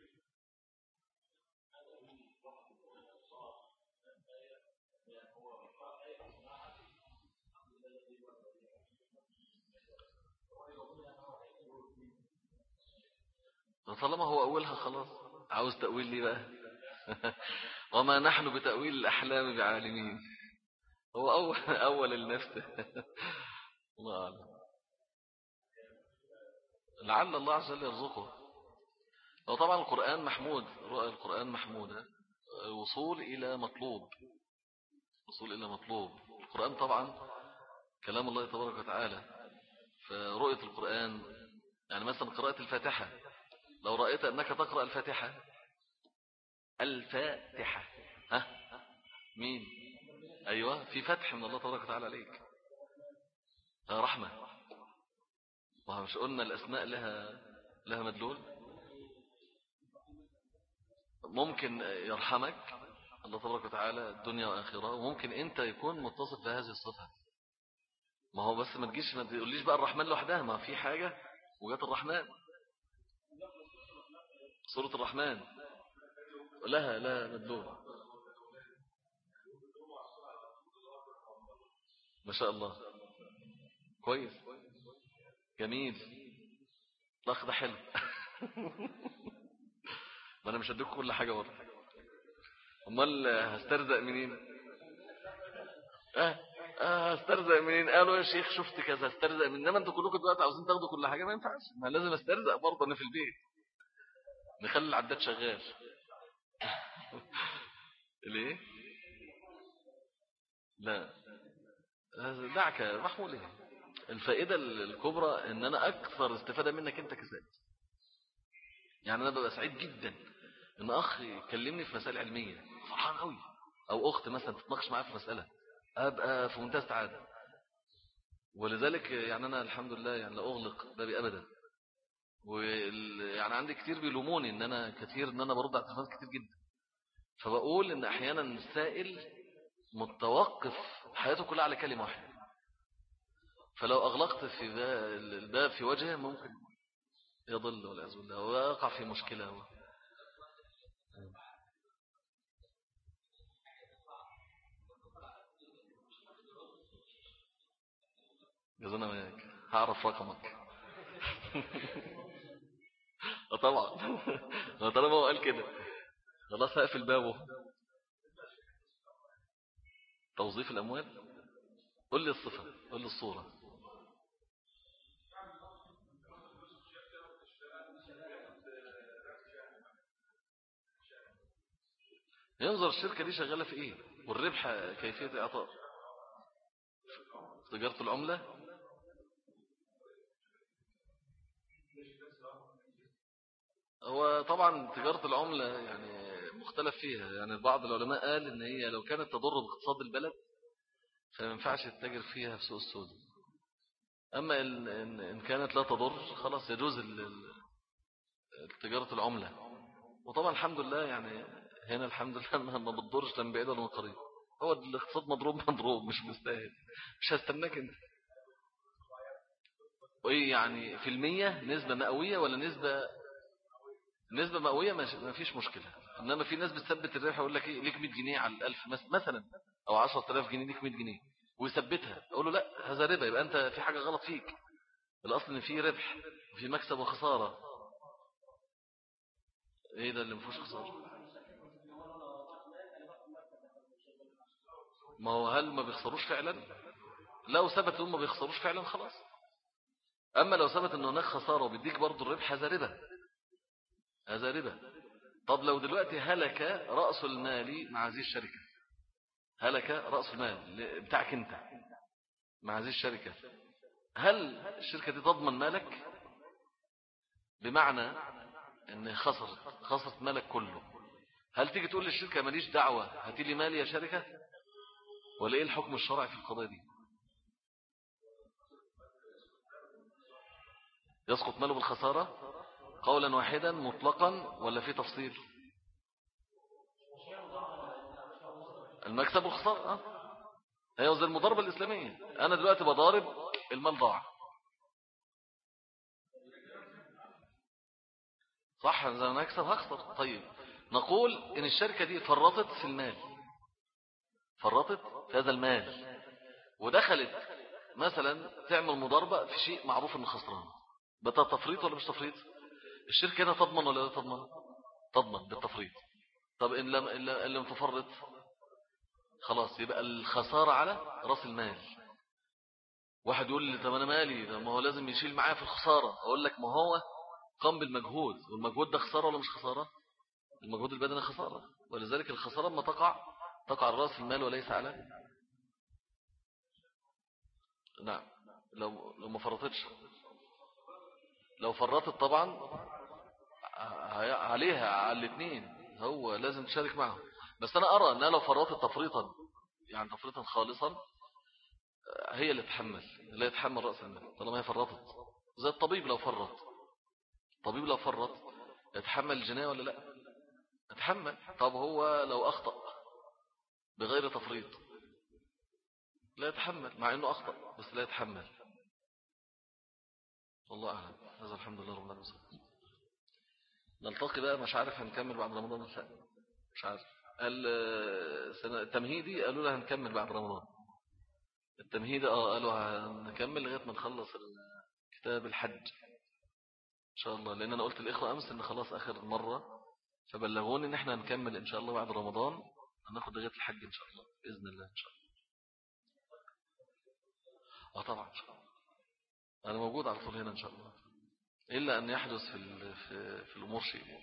طالما هو أولها خلاص، عاوز تأويل ليه بقى؟ وما نحن بتأويل الأحلام بعالمين. هو أول, أول النفس. الله أعلم، لعل الله عز وجل يرزقه. وطبعا القرآن محمود، رؤى القرآن محمودة، وصول إلى مطلوب، وصول إلى مطلوب. القرآن طبعا كلام الله تبارك وتعالى، فرؤية القرآن يعني مثلا قراءة الفاتحة، لو رأيت أنك تقرأ الفاتحة، الفاتحة، ها مين؟ أيوة، في فتح من الله تبارك وتعالى عليك، رحمة. ومش قلنا الأسماء لها لها مدلول، ممكن يرحمك الله تبارك وتعالى الدنيا وآخرة، وممكن أنت يكون متصف بهذه الصفة. ما هو بس ما تجيش ما تقوليش بقى الرحمن لوحدها، ما في حاجة وجات الرحمن، سورة الرحمن لها لا مدلول. ما شاء الله، كويس، جميل، الأخ ده حلو. ما أنا مش هديك كل حاجة ورا، أمال هسترزق منين؟ أه أه هسترزق منين؟ قالوا يا شيخ شفت كذا هسترزق منين؟ إنما أنتوا كلكم دلوقتي عاوزين تاخدوا كل حاجة، ما ينفعش، ما لازم استرزق برضه أنا في البيت، نخلي العداد شغال. ليه؟ لا دعك محمول. ايه الفائدة الكبرى؟ ان انا اكثر استفادة منك انت كذلك. يعني انا ببقى سعيد جدا ان اخ يكلمني في مسائل علمية، فرحان قوي، او اخت مثلا تتناقش معايا في مسألة، ابقى في منتهى السعادة. ولذلك يعني انا الحمد لله يعني لا اغلق بابي ابدا. ويعني عندي كتير بيلوموني ان انا كتير ان انا برد على التليفونات كتير جدا، فبقول ان احيانا السائل متوقف حياته كلها على كلمة واحدة، فلو أغلقت في الباب في وجهه ممكن يضل والعياذ بالله ويقع في مشكلة. هو جزانا وياك، هعرف رقمك. طبعا. طالما هو قال كده خلاص هقفل بابه. توظيف الأموال، قل لي الصفة، قل لي الصورة. ينظر الشركة دي شغالة في ايه، والربح كيفية الاعطاء، تجارة العملة. هو طبعا تجارة العملة يعني مختلف فيها، يعني بعض العلماء قال ان هي لو كانت تضر باقتصاد البلد فما ينفعش التاجر فيها في سوق السوداء. أما إن كانت لا تضر خلاص يجوز تجارة العملة. وطبعا الحمد لله يعني هنا الحمد لله ما بتضرش لا من بعيد ولا من قريب. هو الاقتصاد مضروب مضروب مش مستاهل، مش هستناك انت. وايه يعني في المية نسبة مئوية ولا نسبة نسبة مئوية؟ ما فيش مشكلة. انما في ناس بتثبت الربح يقول لك ايه ليك مية جنيه على الألف مثلا، او عشرة آلاف جنيه ليك مية جنيه ويثبتها. اقول له لا هذا ربا، يبقى انت في حاجة غلط فيك. الاصل ان في ربح وفي مكسب وخسارة. ايه ده اللي مفيهوش خسارة؟ ما هو هل ما بيخسروش فعلا؟ لو ثبت انهم ما بيخسروش فعلا خلاص. اما لو ثبت ان هناك خسارة وبيديك برضو الربح هذا ربا، هذا ربا. طب لو دلوقتي هلك رأس المال مع هذه الشركة، هلك رأس المال بتاعك انت مع هذه الشركة، هل الشركة دي تضمن مالك؟ بمعنى ان خسرت خسرت مالك كله، هل تيجي تقول للشركة ماليش دعوة هاتي لي مالي يا شركة؟ ولا ايه الحكم الشرعي في القضية دي؟ يسقط ماله بالخسارة قولا واحدا مطلقا ولا في تفصيل؟ المكسب والخسارة اه هي زي المضاربة الإسلامية. أنا دلوقتي بضارب المال ضاع، صح؟ إذا أنا هكسب هخسر. طيب نقول إن الشركة دي فرطت في المال، فرطت في هذا المال ودخلت مثلا تعمل مضاربة في شيء معروف إنه خسران، بتا تفريط ولا مش تفريط؟ الشركة هنا تضمن ولا لا تضمن؟ تضمن بالتفريط. طب إن لم إن لم تفرط خلاص يبقى الخسارة على رأس المال. واحد يقول لي طب أنا مالي، ما هو لازم يشيل معايا في الخسارة. أقول لك ما هو قام بالمجهود، والمجهود ده خسارة ولا مش خسارة؟ المجهود البدني خسارة، ولذلك الخسارة ما تقع تقع على رأس المال وليس على. نعم لو لو ما فرطتش. لو فرطت طبعا عليها على الاثنين، هو لازم تشارك معهم. بس أنا أرى أنها لو فرطت تفريطا يعني تفريطا خالصا هي اللي تحمل، لا يتحمل رأس المال طالما هي فرطت. زي الطبيب لو فرط، الطبيب لو فرط يتحمل الجناية ولا لا؟ يتحمل. طب هو لو أخطأ بغير تفريط لا يتحمل، مع أنه أخطأ بس لا يتحمل. والله أعلم. هذا الحمد لله رب العالمين. نلتقي بقى مش عارف هنكمل بعد رمضان ولا لا، مش عارف. التمهيدي قالوا له هنكمل بعد رمضان. التمهيدي اه قالوا هنكمل لغاية ما نخلص كتاب الحج إن شاء الله، لأن أنا قلت الإخوة أمس إن خلاص آخر مرة، فبلغوني إن إحنا هنكمل إن شاء الله بعد رمضان، هناخد لغاية الحج إن شاء الله بإذن الله إن شاء الله. اه طبعا إن شاء الله أنا موجود على طول هنا إن شاء الله، إلا أن يحدث في في, في الأمور شيء.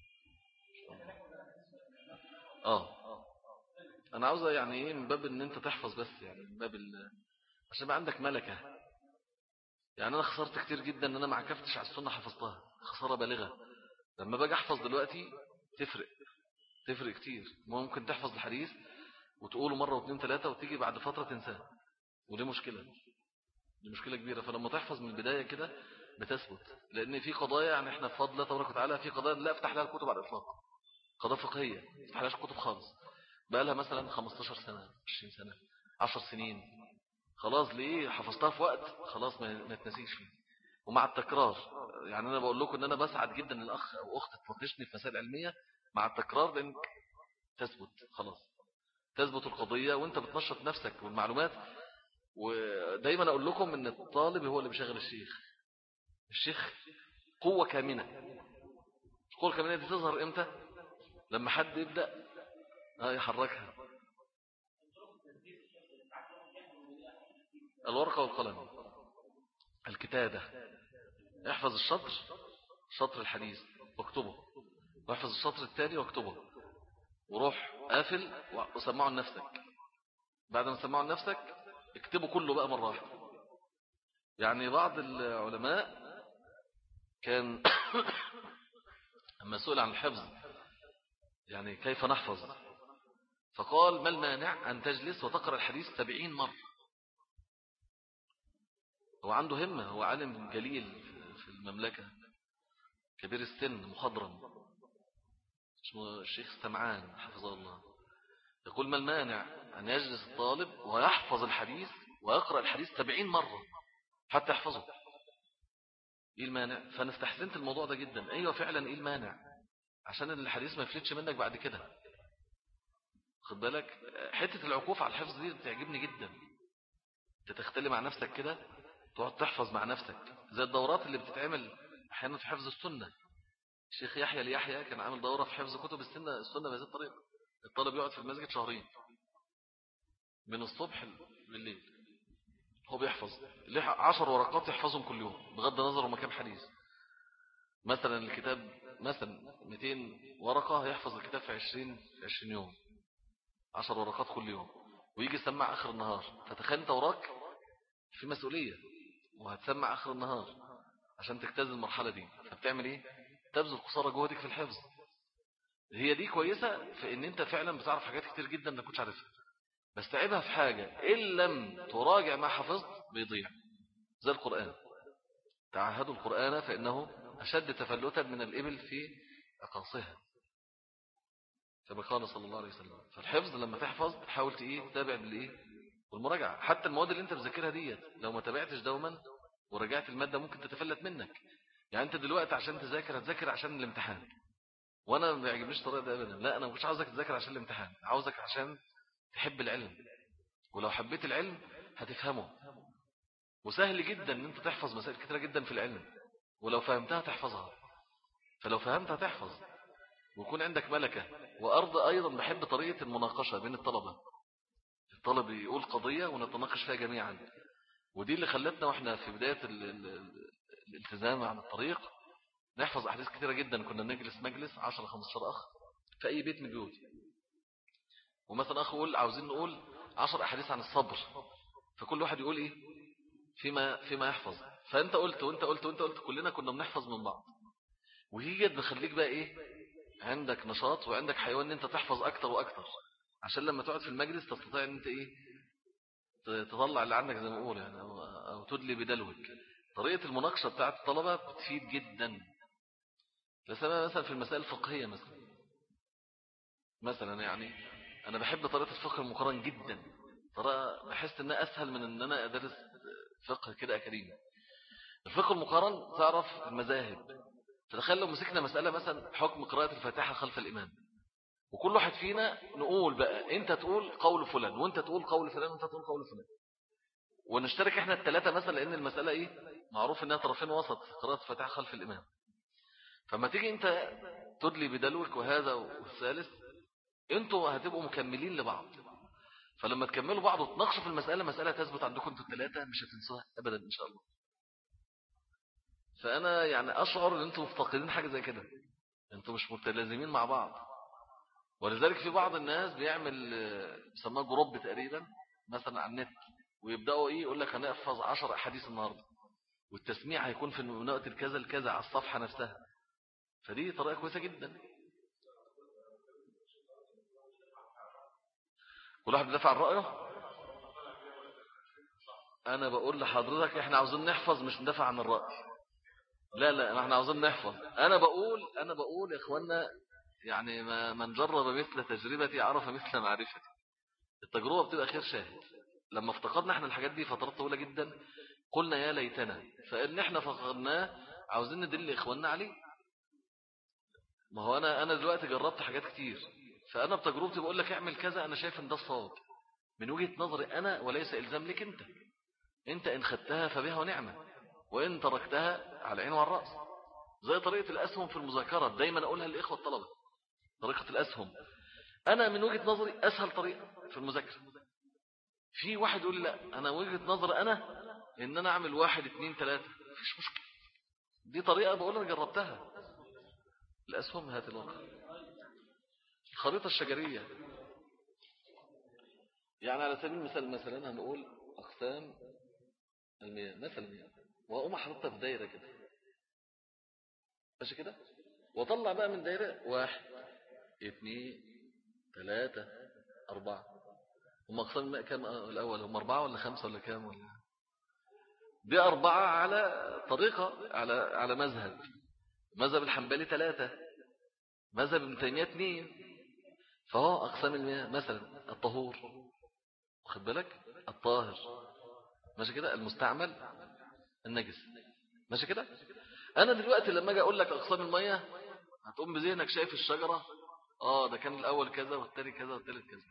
آه أنا عاوزة يعني إيه من باب إن أنت تحفظ بس، يعني من باب عشان يبقى عندك ملكة. يعني أنا خسرت كتير جدا إن أنا ما عكفتش على السنة حفظتها، خسارة بالغة. لما باجي أحفظ دلوقتي تفرق تفرق كتير. ممكن تحفظ الحديث وتقوله مرة واثنين ثلاثة وتيجي بعد فترة تنساه، ودي مشكلة، دي مشكلة كبيرة. فلما تحفظ من البداية كده بتثبت، لأن في قضايا يعني إحنا بفضل الله تبارك وتعالى في قضايا لا أفتح لها الكتب على الإطلاق، قضايا فقهية ما أفتح لهاش كتب خالص، بقى لها مثلا خمستاشر سنة عشرين سنة عشر سنين. خلاص ليه حفظتها في وقت خلاص ما تنسيش فيه. ومع التكرار، يعني أنا بقول لكم أن أنا بسعد جدا أن الأخ أو أخت تناقشني في مسائل علمية مع التكرار، لأنك تثبت خلاص، تثبت القضية وانت بتنشط نفسك والمعلومات. ودايما أقول لكم أن الطالب هو اللي بيشغل الشيخ. الشيخ قوة كامنة. القوة الكامنة دي تظهر إمتى؟ لما حد يبدأ يحركها. الورقة والقلم، الكتابة. احفظ الشطر، شطر الحديث واكتبه، واحفظ الشطر الثاني واكتبه، وروح قافل وسمعه لنفسك. بعد ما سمعه لنفسك اكتبه كله بقى مرة واحدة. يعني بعض العلماء كان لما سئل عن الحفظ يعني كيف نحفظ، فقال ما المانع أن تجلس وتقرأ الحديث سبعين مرة. هو عنده همة، هو عالم جليل في المملكة، كبير السن، مخضرم، اسمه الشيخ سمعان حفظه الله. يقول ما المانع أن يجلس الطالب ويحفظ الحديث ويقرأ الحديث سبعين مرة حتى يحفظه؟ إيه المانع؟ فأنا استحسنت الموضوع ده جدا. أيوة فعلا إيه المانع؟ عشان الحديث ما يفلتش منك بعد كده. خد بالك حتة العكوف على الحفظ دي بتعجبني جدا. تتختلي مع نفسك كده، تقعد تحفظ مع نفسك، زي الدورات اللي بتتعمل أحيانا في حفظ السنة. الشيخ يحيى ليحيى كان عامل دورة في حفظ كتب السنة السنة بهذه الطريقة. الطالب يقعد في المسجد شهرين من الصبح بالليل، هو بيحفظ عشر ورقات يحفظهم كل يوم بغض النظر وما كان حديث. مثلا الكتاب مثلا مئتين ورقة هيحفظ الكتاب في عشرين عشرين يوم، عشر ورقات كل يوم، ويجي يسمع آخر النهار. فتخيل انت وراك في مسؤولية وهتسمع آخر النهار عشان تجتاز المرحلة دي. فبتعمل ايه؟ تبذل قصارى جهدك في الحفظ. هي دي كويسة في ان انت فعلا بتعرف حاجات كتير جدا ما كنتش عارفها، بس تعبها في حاجة، إن لم تراجع ما حفظت بيضيع. زي القرآن، تعهدوا القرآن فإنه أشد تفلتا من الإبل في أقاصها، كما قال صلى الله عليه وسلم. فالحفظ لما تحفظ تحاول ايه تتابع بالايه والمراجعة. حتى المواد اللي انت بذاكرها ديت لو ما تابعتش دوما وراجعت المادة ممكن تتفلت منك. يعني انت دلوقتي عشان تذاكر هتذاكر عشان الامتحان، وانا ما بيعجبنيش الطريقه دي ابدا. لا، انا مش عاوزك تذاكر عشان الامتحان، عاوزك عشان تحب العلم، ولو حبيت العلم هتفهمه. وسهل جدا ان انت تحفظ مسائل كتيرة جدا في العلم، ولو فهمتها تحفظها. فلو فهمتها تحفظ ويكون عندك ملكة. وأرض أيضا بحب طريقة المناقشة بين الطلبة، الطالب يقول قضية ونتناقش فيها جميعا. ودي اللي خلتنا وإحنا في بداية ال ال الالتزام عن الطريق نحفظ أحاديث كتيرة جدا. كنا نجلس مجلس عشرة خمستاشر أخ في أي بيت من البيوت، ومثلا أخ يقول عاوزين نقول عشر أحاديث عن الصبر، فكل واحد يقول إيه فيما فيما يحفظ. فأنت قلت وأنت قلت وأنت قلت، كلنا كنا بنحفظ من بعض. وهي بخليك بقى إيه عندك نشاط وعندك حيوان ان انت تحفظ اكتر واكتر، عشان لما تقعد في المجلس تستطيع ان انت ايه تطلع اللي عندك زي ما اقول يعني، او, أو تدلي بدلوك. طريقة المناقشة بتاعت الطلبة بتفيد جدا. لسبب مثلا في المسائل الفقهية مثلا مثلا يعني انا بحب طريقة الفقه المقارن جدا. طريقة بحس انها اسهل من ان انا ادرس فقه كده اكاديمي. الفقه المقارن تعرف المذاهب. تتخيل لو مسكنا مسألة مثلا حكم قراءة الفاتحة خلف الإمام، وكل واحد فينا نقول بقى انت تقول قول فلان وانت تقول قول فلان وانت تقول قول فلان، ونشترك احنا الثلاثة مثلا، لان المسألة ايه معروف انها طرفين وسط قراءة الفاتحة خلف الإمام. فما تيجي انت تدلي بدلوك وهذا والثالث، انتوا هتبقوا مكملين لبعض. فلما تكملوا بعض وتناقشوا في المسألة، مسألة تثبت عندكم انتوا الثلاثة مش هتنسوها ابدا ان شاء الله. فانا يعني اشعر ان انتوا مفتقدين حاجة زي كده، انتوا مش متلازمين مع بعض. ولذلك في بعض الناس بيعمل بيسموها جروب تقريبا مثلا على النت، ويبداوا ايه يقول لك هنحفظ عشر احاديث النهارده، والتسميع هيكون في نقطه الكذا الكذا على الصفحه نفسها. فدي طريقه كويسه جدا. كل واحد بيدافع عن رايه. انا بقول لحضرتك احنا عاوزين نحفظ مش ندافع عن الراي. لا لا احنا عاوزين نحفظ. انا بقول انا بقول يا اخوانا يعني ما من جرب مثل تجربتي عرف مثل معرفتي. التجربه بتبقى خير شاهد. لما افتقدنا احنا الحاجات دي فترات طويله جدا قلنا يا ليتنا، فان احنا فقدناه عاوزين ندل اخواننا عليه. ما هو انا انا دلوقتي جربت حاجات كتير، فانا بتجربتي بقول لك اعمل كذا، انا شايف ان ده الصواب من وجهة نظري انا، وليس الزام لك انت. انت ان خدتها فبها ونعمه، وان تركتها على عين والراس. زي طريقه الاسهم في المذاكره دايما اقولها للاخوه الطلبه، طريقه الاسهم انا من وجهة نظري اسهل طريقه في المذاكره. في واحد يقول لي لا انا وجهة نظري انا ان انا اعمل واحد اتنين تلاتة، مفيش مشكلة. دي طريقة بقول انا جربتها. الاسهم هات الورقة. الخريطة الشجرية يعني على سبيل المثال مثلا هنقول اقسام المياه مثلا، واقوم احطها في دايرة كده ماشي كده، واطلع بقى من دايرة واحد اتنين تلاتة اربعة. هم اقسام الماء كام الاول؟ هم اربعة ولا خمسة ولا كام ولا؟ دي أربعة على طريقة على على مذهب مذهب الحنبلي ثلاثة، مذهب ابن تيمية اثنين. فهو أقسام المياه مثلا الطهور، واخد بالك، الطاهر، ماشي كده، المستعمل، النجس، ماشي كده. أنا دلوقتي لما أجي أقول لك أقسام المياه هتقوم بذهنك شايف الشجرة، آه ده كان الأول كذا والتاني كذا والتالت كذا.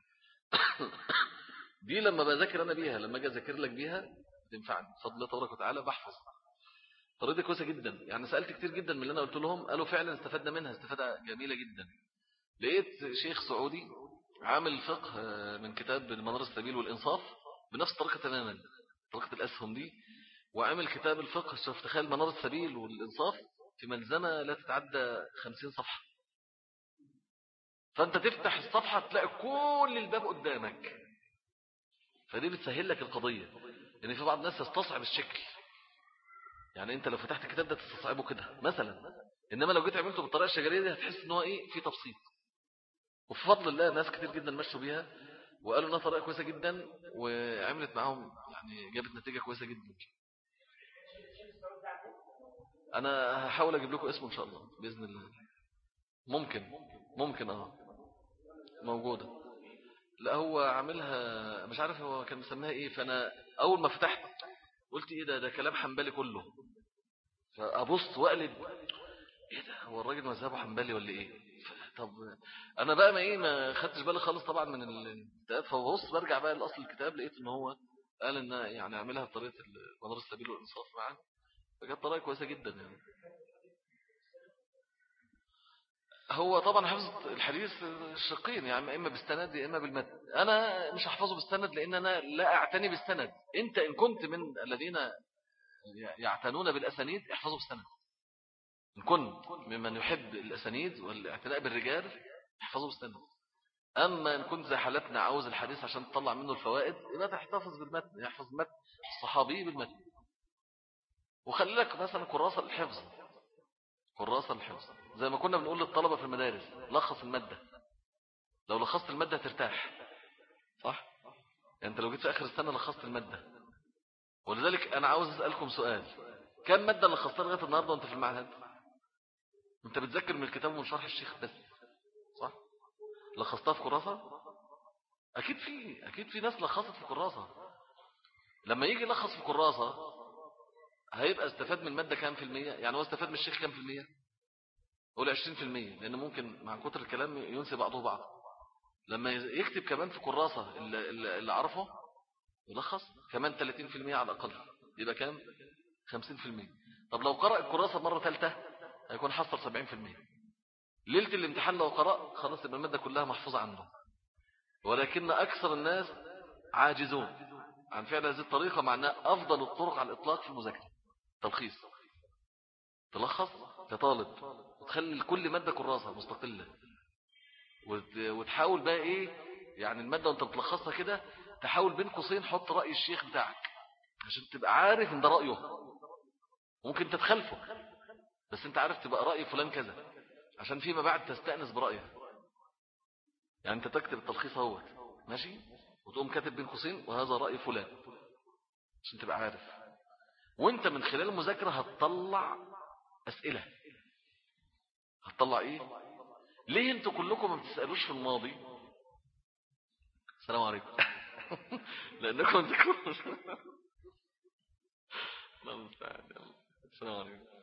دي لما بذاكر أنا بيها، لما أجي أذاكر لك بيها تنفعني بفضل الله تبارك وتعالى، بحفظ. طريقتي كويسة جدا، يعني سألت كتير جدا من اللي أنا قلت لهم، قالوا فعلا استفدنا منها استفادة جميلة جدا. لقيت شيخ سعودي عامل فقه من كتاب المنار السبيل والإنصاف بنفس الطريقة تماما، طريقة الأسهم دي، وعمل كتاب الفقه، شوف تخيل، منار السبيل والإنصاف في ملزمة لا تتعدى خمسين صفحة. فأنت تفتح الصفحة تلاقي كل الباب قدامك، فدي بتسهل لك القضية. يعني في بعض الناس يستصعب الشكل، يعني انت لو فتحت الكتاب ده تستصعبه كده مثلا، انما لو جيت عملته بالطريقه الشجريه دي هتحس ان هو ايه، في تبسيط. وبفضل الله ناس كتير جدا مشوا بيها وقالوا انها طريقه كويسه جدا، وعملت معاهم يعني جابت نتيجه كويسه جدا. انا هحاول اجيب لكم اسمه ان شاء الله باذن الله. ممكن ممكن اه موجوده. لا هو عاملها مش عارف هو كان مسميها ايه، فانا اول ما فتحت قلت ايه ده ده كلام حنبلي كله، فابص واقلب ايه ده، هو الراجل مذهبه حنبلي ولا ايه؟ طب انا بقى ما ايه ما خدتش بالي خالص طبعا من الكتاب، فببص برجع بقى لاصل الكتاب لقيت ان هو قال ان يعني اعملها بطريقه منار السبيل والانصاف معا، فكانت طريقه كويسه جدا يعني. هو طبعا حفظ الحديث الشقين، يعني اما بالسند يا اما بالمتن. انا مش هحفظه بالسند لان انا لا اعتني بالسند. انت ان كنت من الذين يعتنون بالاسانيد احفظه بالسند، إن كنت ممن يحب الأسانيد والاعتناء بالرجال احفظه بالسند. أما إن كنت زي حالتنا عاوز الحديث عشان تطلع منه الفوائد يبقى تحتفظ بالمتن، يحفظ متن الصحابي بالمتن. وخلي لك مثلا كراسة للحفظ، كراسة للحفظ زي ما كنا بنقول للطلبة في المدارس لخص المادة، لو لخصت المادة ترتاح، صح؟ يعني أنت لو جيت في آخر السنة لخصت المادة. ولذلك أنا عاوز أسألكم سؤال، كم مادة لخصتها لغاية النهاردة وأنت في المعهد؟ أنت بتذكر من الكتاب ومن شرح الشيخ بس، صح؟ لخصتها في كراسة؟ أكيد في أكيد في ناس لخصت في كراسة. لما يجي يلخص في كراسة هيبقى استفاد من المادة كام في المية؟ يعني هو استفاد من الشيخ كام في المية؟ قول عشرين في المية، لأنه ممكن مع كتر الكلام ينسي بعضه بعض. لما يكتب كمان في كراسة اللي, اللي عرفه يلخص كمان ثلاثين في المية على الأقل، يبقى كام؟ خمسين في المية. طب لو قرأ الكراسة مرة ثالثة هيكون حصل سبعين في المية. ليلة الامتحان لو قرأ خلاص يبقى المادة كلها محفوظة عنده. ولكن أكثر الناس عاجزون عن فعل هذه الطريقة، مع أنها أفضل الطرق على الإطلاق في المذاكرة. تلخيص، تلخص كطالب وتخلي كل مادة كراسة مستقلة، وتحاول بقى إيه يعني المادة وانت بتلخصها كده تحاول بين قوسين حط رأي الشيخ بتاعك عشان تبقى عارف ان ده رأيه، ممكن تتخلفه بس انت عارف تبقى رأي فلان كذا عشان فيما بعد تستأنس برأيه. يعني انت تكتب التلخيص اهوت ماشي، وتقوم كاتب بين قوسين وهذا رأي فلان عشان تبقى عارف، وانت من خلال المذاكرة هتطلع أسئلة. هتطلع ايه؟ ليه انتوا كلكم ما بتسألوش في الماضي؟ السلام عليكم. لأنكم تكونوا. السلام عليكم.